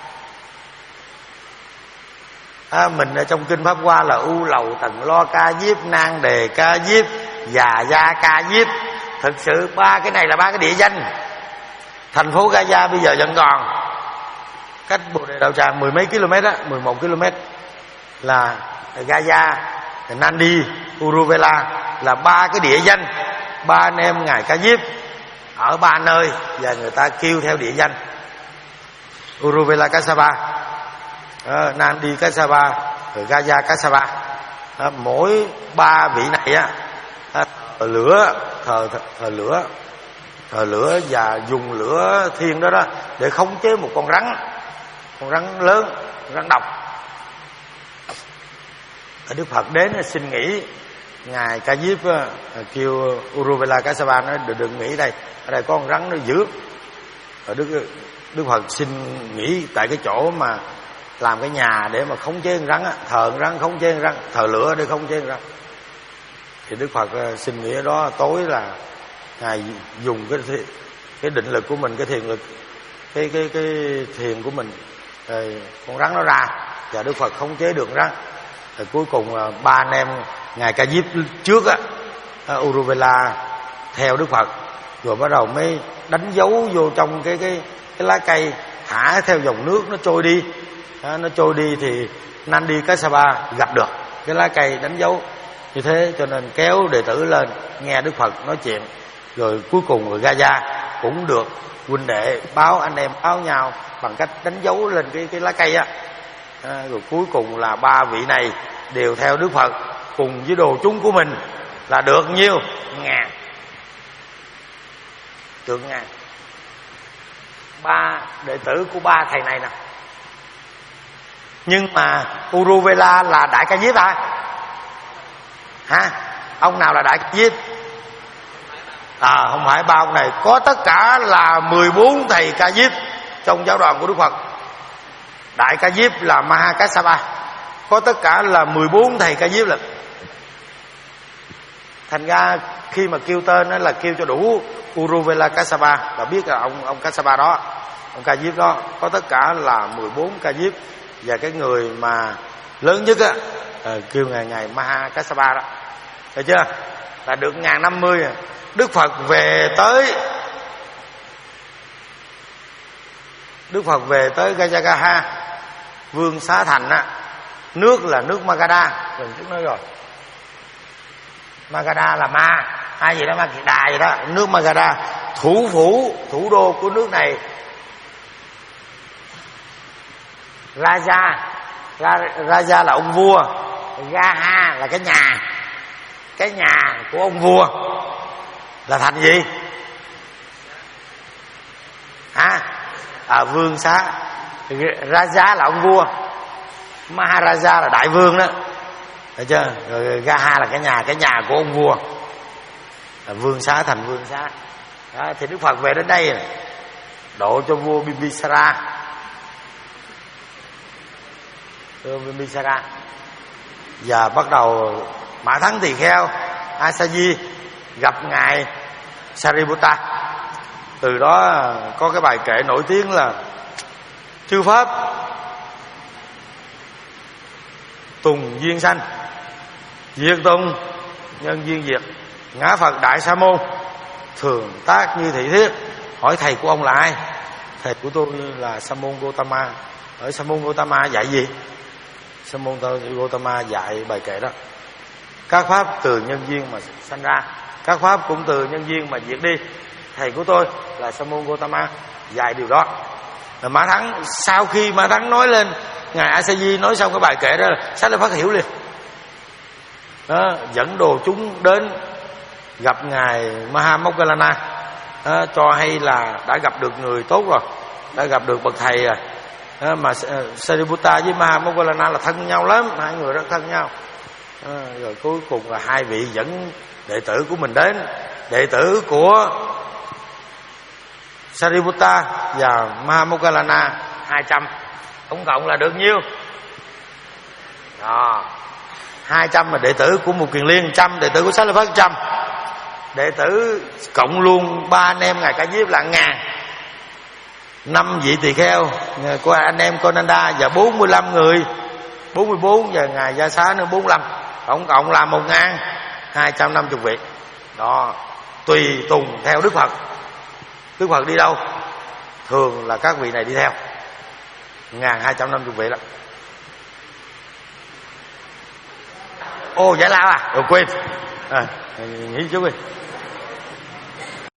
À, mình ở trong kinh Pháp Hoa là U Lầu Tần Lo Ca Diếp, Nan Đề Ca Diếp, Già Gia Ca Diếp. Thực sự ba cái này là ba cái địa danh. Thành phố Gaya bây giờ vẫn còn, cách Bồ Đề Đạo Tràng mười mấy km á, mười một km. Là Gaya, Nandi, Uruvela là ba cái địa danh. Ba anh em ngài Ca Diếp ở ba nơi và người ta kêu theo địa danh. Uruvela Kassapa, uh, Nandi Kassapa, rồi Gaya Kassapa. Uh, mỗi ba vị này á, uh, thờ lửa, thờ, thờ, thờ lửa, thờ lửa và dùng lửa thiên đó đó để khống chế một con rắn, con rắn lớn, rắn độc. Đức Phật đến xin nghỉ, ngài Ca Diếp kêu Uruvela Kassapa nói đừng, đừng nghỉ đây, ở đây có con rắn nó dữ. Rồi Đức Đức Phật xin nghỉ tại cái chỗ mà làm cái nhà để mà khống chế con rắn á, thờ con rắn khống chế con rắn, thờ lửa để khống chế con rắn. Thì Đức Phật xin nghỉ ở đó. Tối là ngài dùng cái cái định lực của mình, cái thiền lực, cái cái cái thiền của mình, rồi con rắn nó ra và Đức Phật khống chế được con rắn. Rồi cuối cùng là ba anh em ngài Ca Diếp trước á, Uruvela theo Đức Phật, rồi bắt đầu mới đánh dấu vô trong cái cái cái lá cây, thả theo dòng nước nó trôi đi. Đó, nó trôi đi thì Nandi Kassapa gặp được cái lá cây đánh dấu như thế, cho nên kéo đệ tử lên nghe Đức Phật nói chuyện. Rồi cuối cùng rồi Gaya cũng được huynh đệ báo, anh em báo nhau bằng cách đánh dấu lên cái cái lá cây á. À, rồi cuối cùng là ba vị này đều theo Đức Phật cùng với đồ chúng của mình là được nhiêu? Ngàn. Được ngàn. Ba đệ tử của ba thầy này nè. Nhưng mà Uruvela là Đại Ca Diếp à? Hả? Ông nào là Đại Ca Diếp? À, không phải ba ông này. Có tất cả là mười bốn thầy Ca Diếp trong giáo đoàn của Đức Phật. Đại Ca Diếp là Maha Kassapa. Có tất cả là mười bốn thầy Ca Diếp lận. Thành ra khi mà kêu tên đó là kêu cho đủ Uruvela Kassapa, là biết là ông ông Kassapa đó, ông Ca Diếp đó. Có tất cả là mười bốn Ca Diếp. Và cái người mà lớn nhất á, kêu ngài ngài Maha Kassapa đó. Thấy chưa? Là được ngàn năm mươi. Đức Phật về tới Đức Phật về tới Gajagaha, Vương Xá Thành á, nước là nước Magadha, lần trước nói rồi. Magadha là ma, hay gì đó, ma kiệt đà gì đó, nước Magadha. Thủ phủ, thủ đô của nước này Raja, Raja là ông vua, Gaha là cái nhà, cái nhà của ông vua là thành gì? Hả? À, vương xá. Raja là ông vua, Maharaja là đại vương đó, thấy chưa? Rồi Gaha là cái nhà, cái nhà của ông vua, là vương xá thành vương xá. Đó, thì Đức Phật về đến đây này, độ cho vua Bimbisara. Vua Bimbisara và bắt đầu Mã Thắng Tỳ Kheo Asaji gặp ngài Sariputta. Từ đó có cái bài kệ nổi tiếng là chư pháp tùng duyên sanh, diệt tùng nhân duyên diệt. Ngã Phật Đại Sa Môn thường tác như thị thiết. Hỏi thầy của ông là ai? Thầy của tôi là Sa Môn Gotama. Ở Sa Môn Gotama dạy gì? Sa Môn Gotama dạy bài kệ đó: các pháp từ nhân duyên mà sanh ra, các pháp cũng từ nhân duyên mà diệt đi. Thầy của tôi là Sa Môn Gotama dạy điều đó. Rồi Mã Thắng, sau khi Mã Thắng nói lên, ngài Asaji nói xong cái bài kệ đó, Xá Lợi Phất hiểu liền. Đó, dẫn đồ chúng đến gặp ngài Mahamoggallana, đó, cho hay là đã gặp được người tốt rồi, đã gặp được bậc thầy rồi. Đó, mà Sariputta với Mahamoggallana là thân nhau lắm, hai người rất thân nhau. Đó, rồi cuối cùng là hai vị dẫn đệ tử của mình đến. Đệ tử của Sariputta và Mahamoggallana hai trăm, tổng cộng là được nhiêu? Đó, hai trăm là đệ tử của Một Kiền Liên, trăm đệ tử của Xá Lợi Phất, trăm đệ tử cộng luôn ba anh em ngài Ca Diếp là ngàn. Năm vị tỳ kheo của anh em Konanda và bốn mươi lăm người, bốn mươi bốn, và ngài Gia Xá nữa bốn mươi lăm, tổng cộng là một ngàn hai trăm năm mươi vị. Đó, tùy tùng theo Đức Phật. Đức Phật đi đâu thường là các vị này đi theo. Ngàn hai trăm năm mươi vị đó. Ô, giải lao à? Rồi quên à, nghĩ chú đi.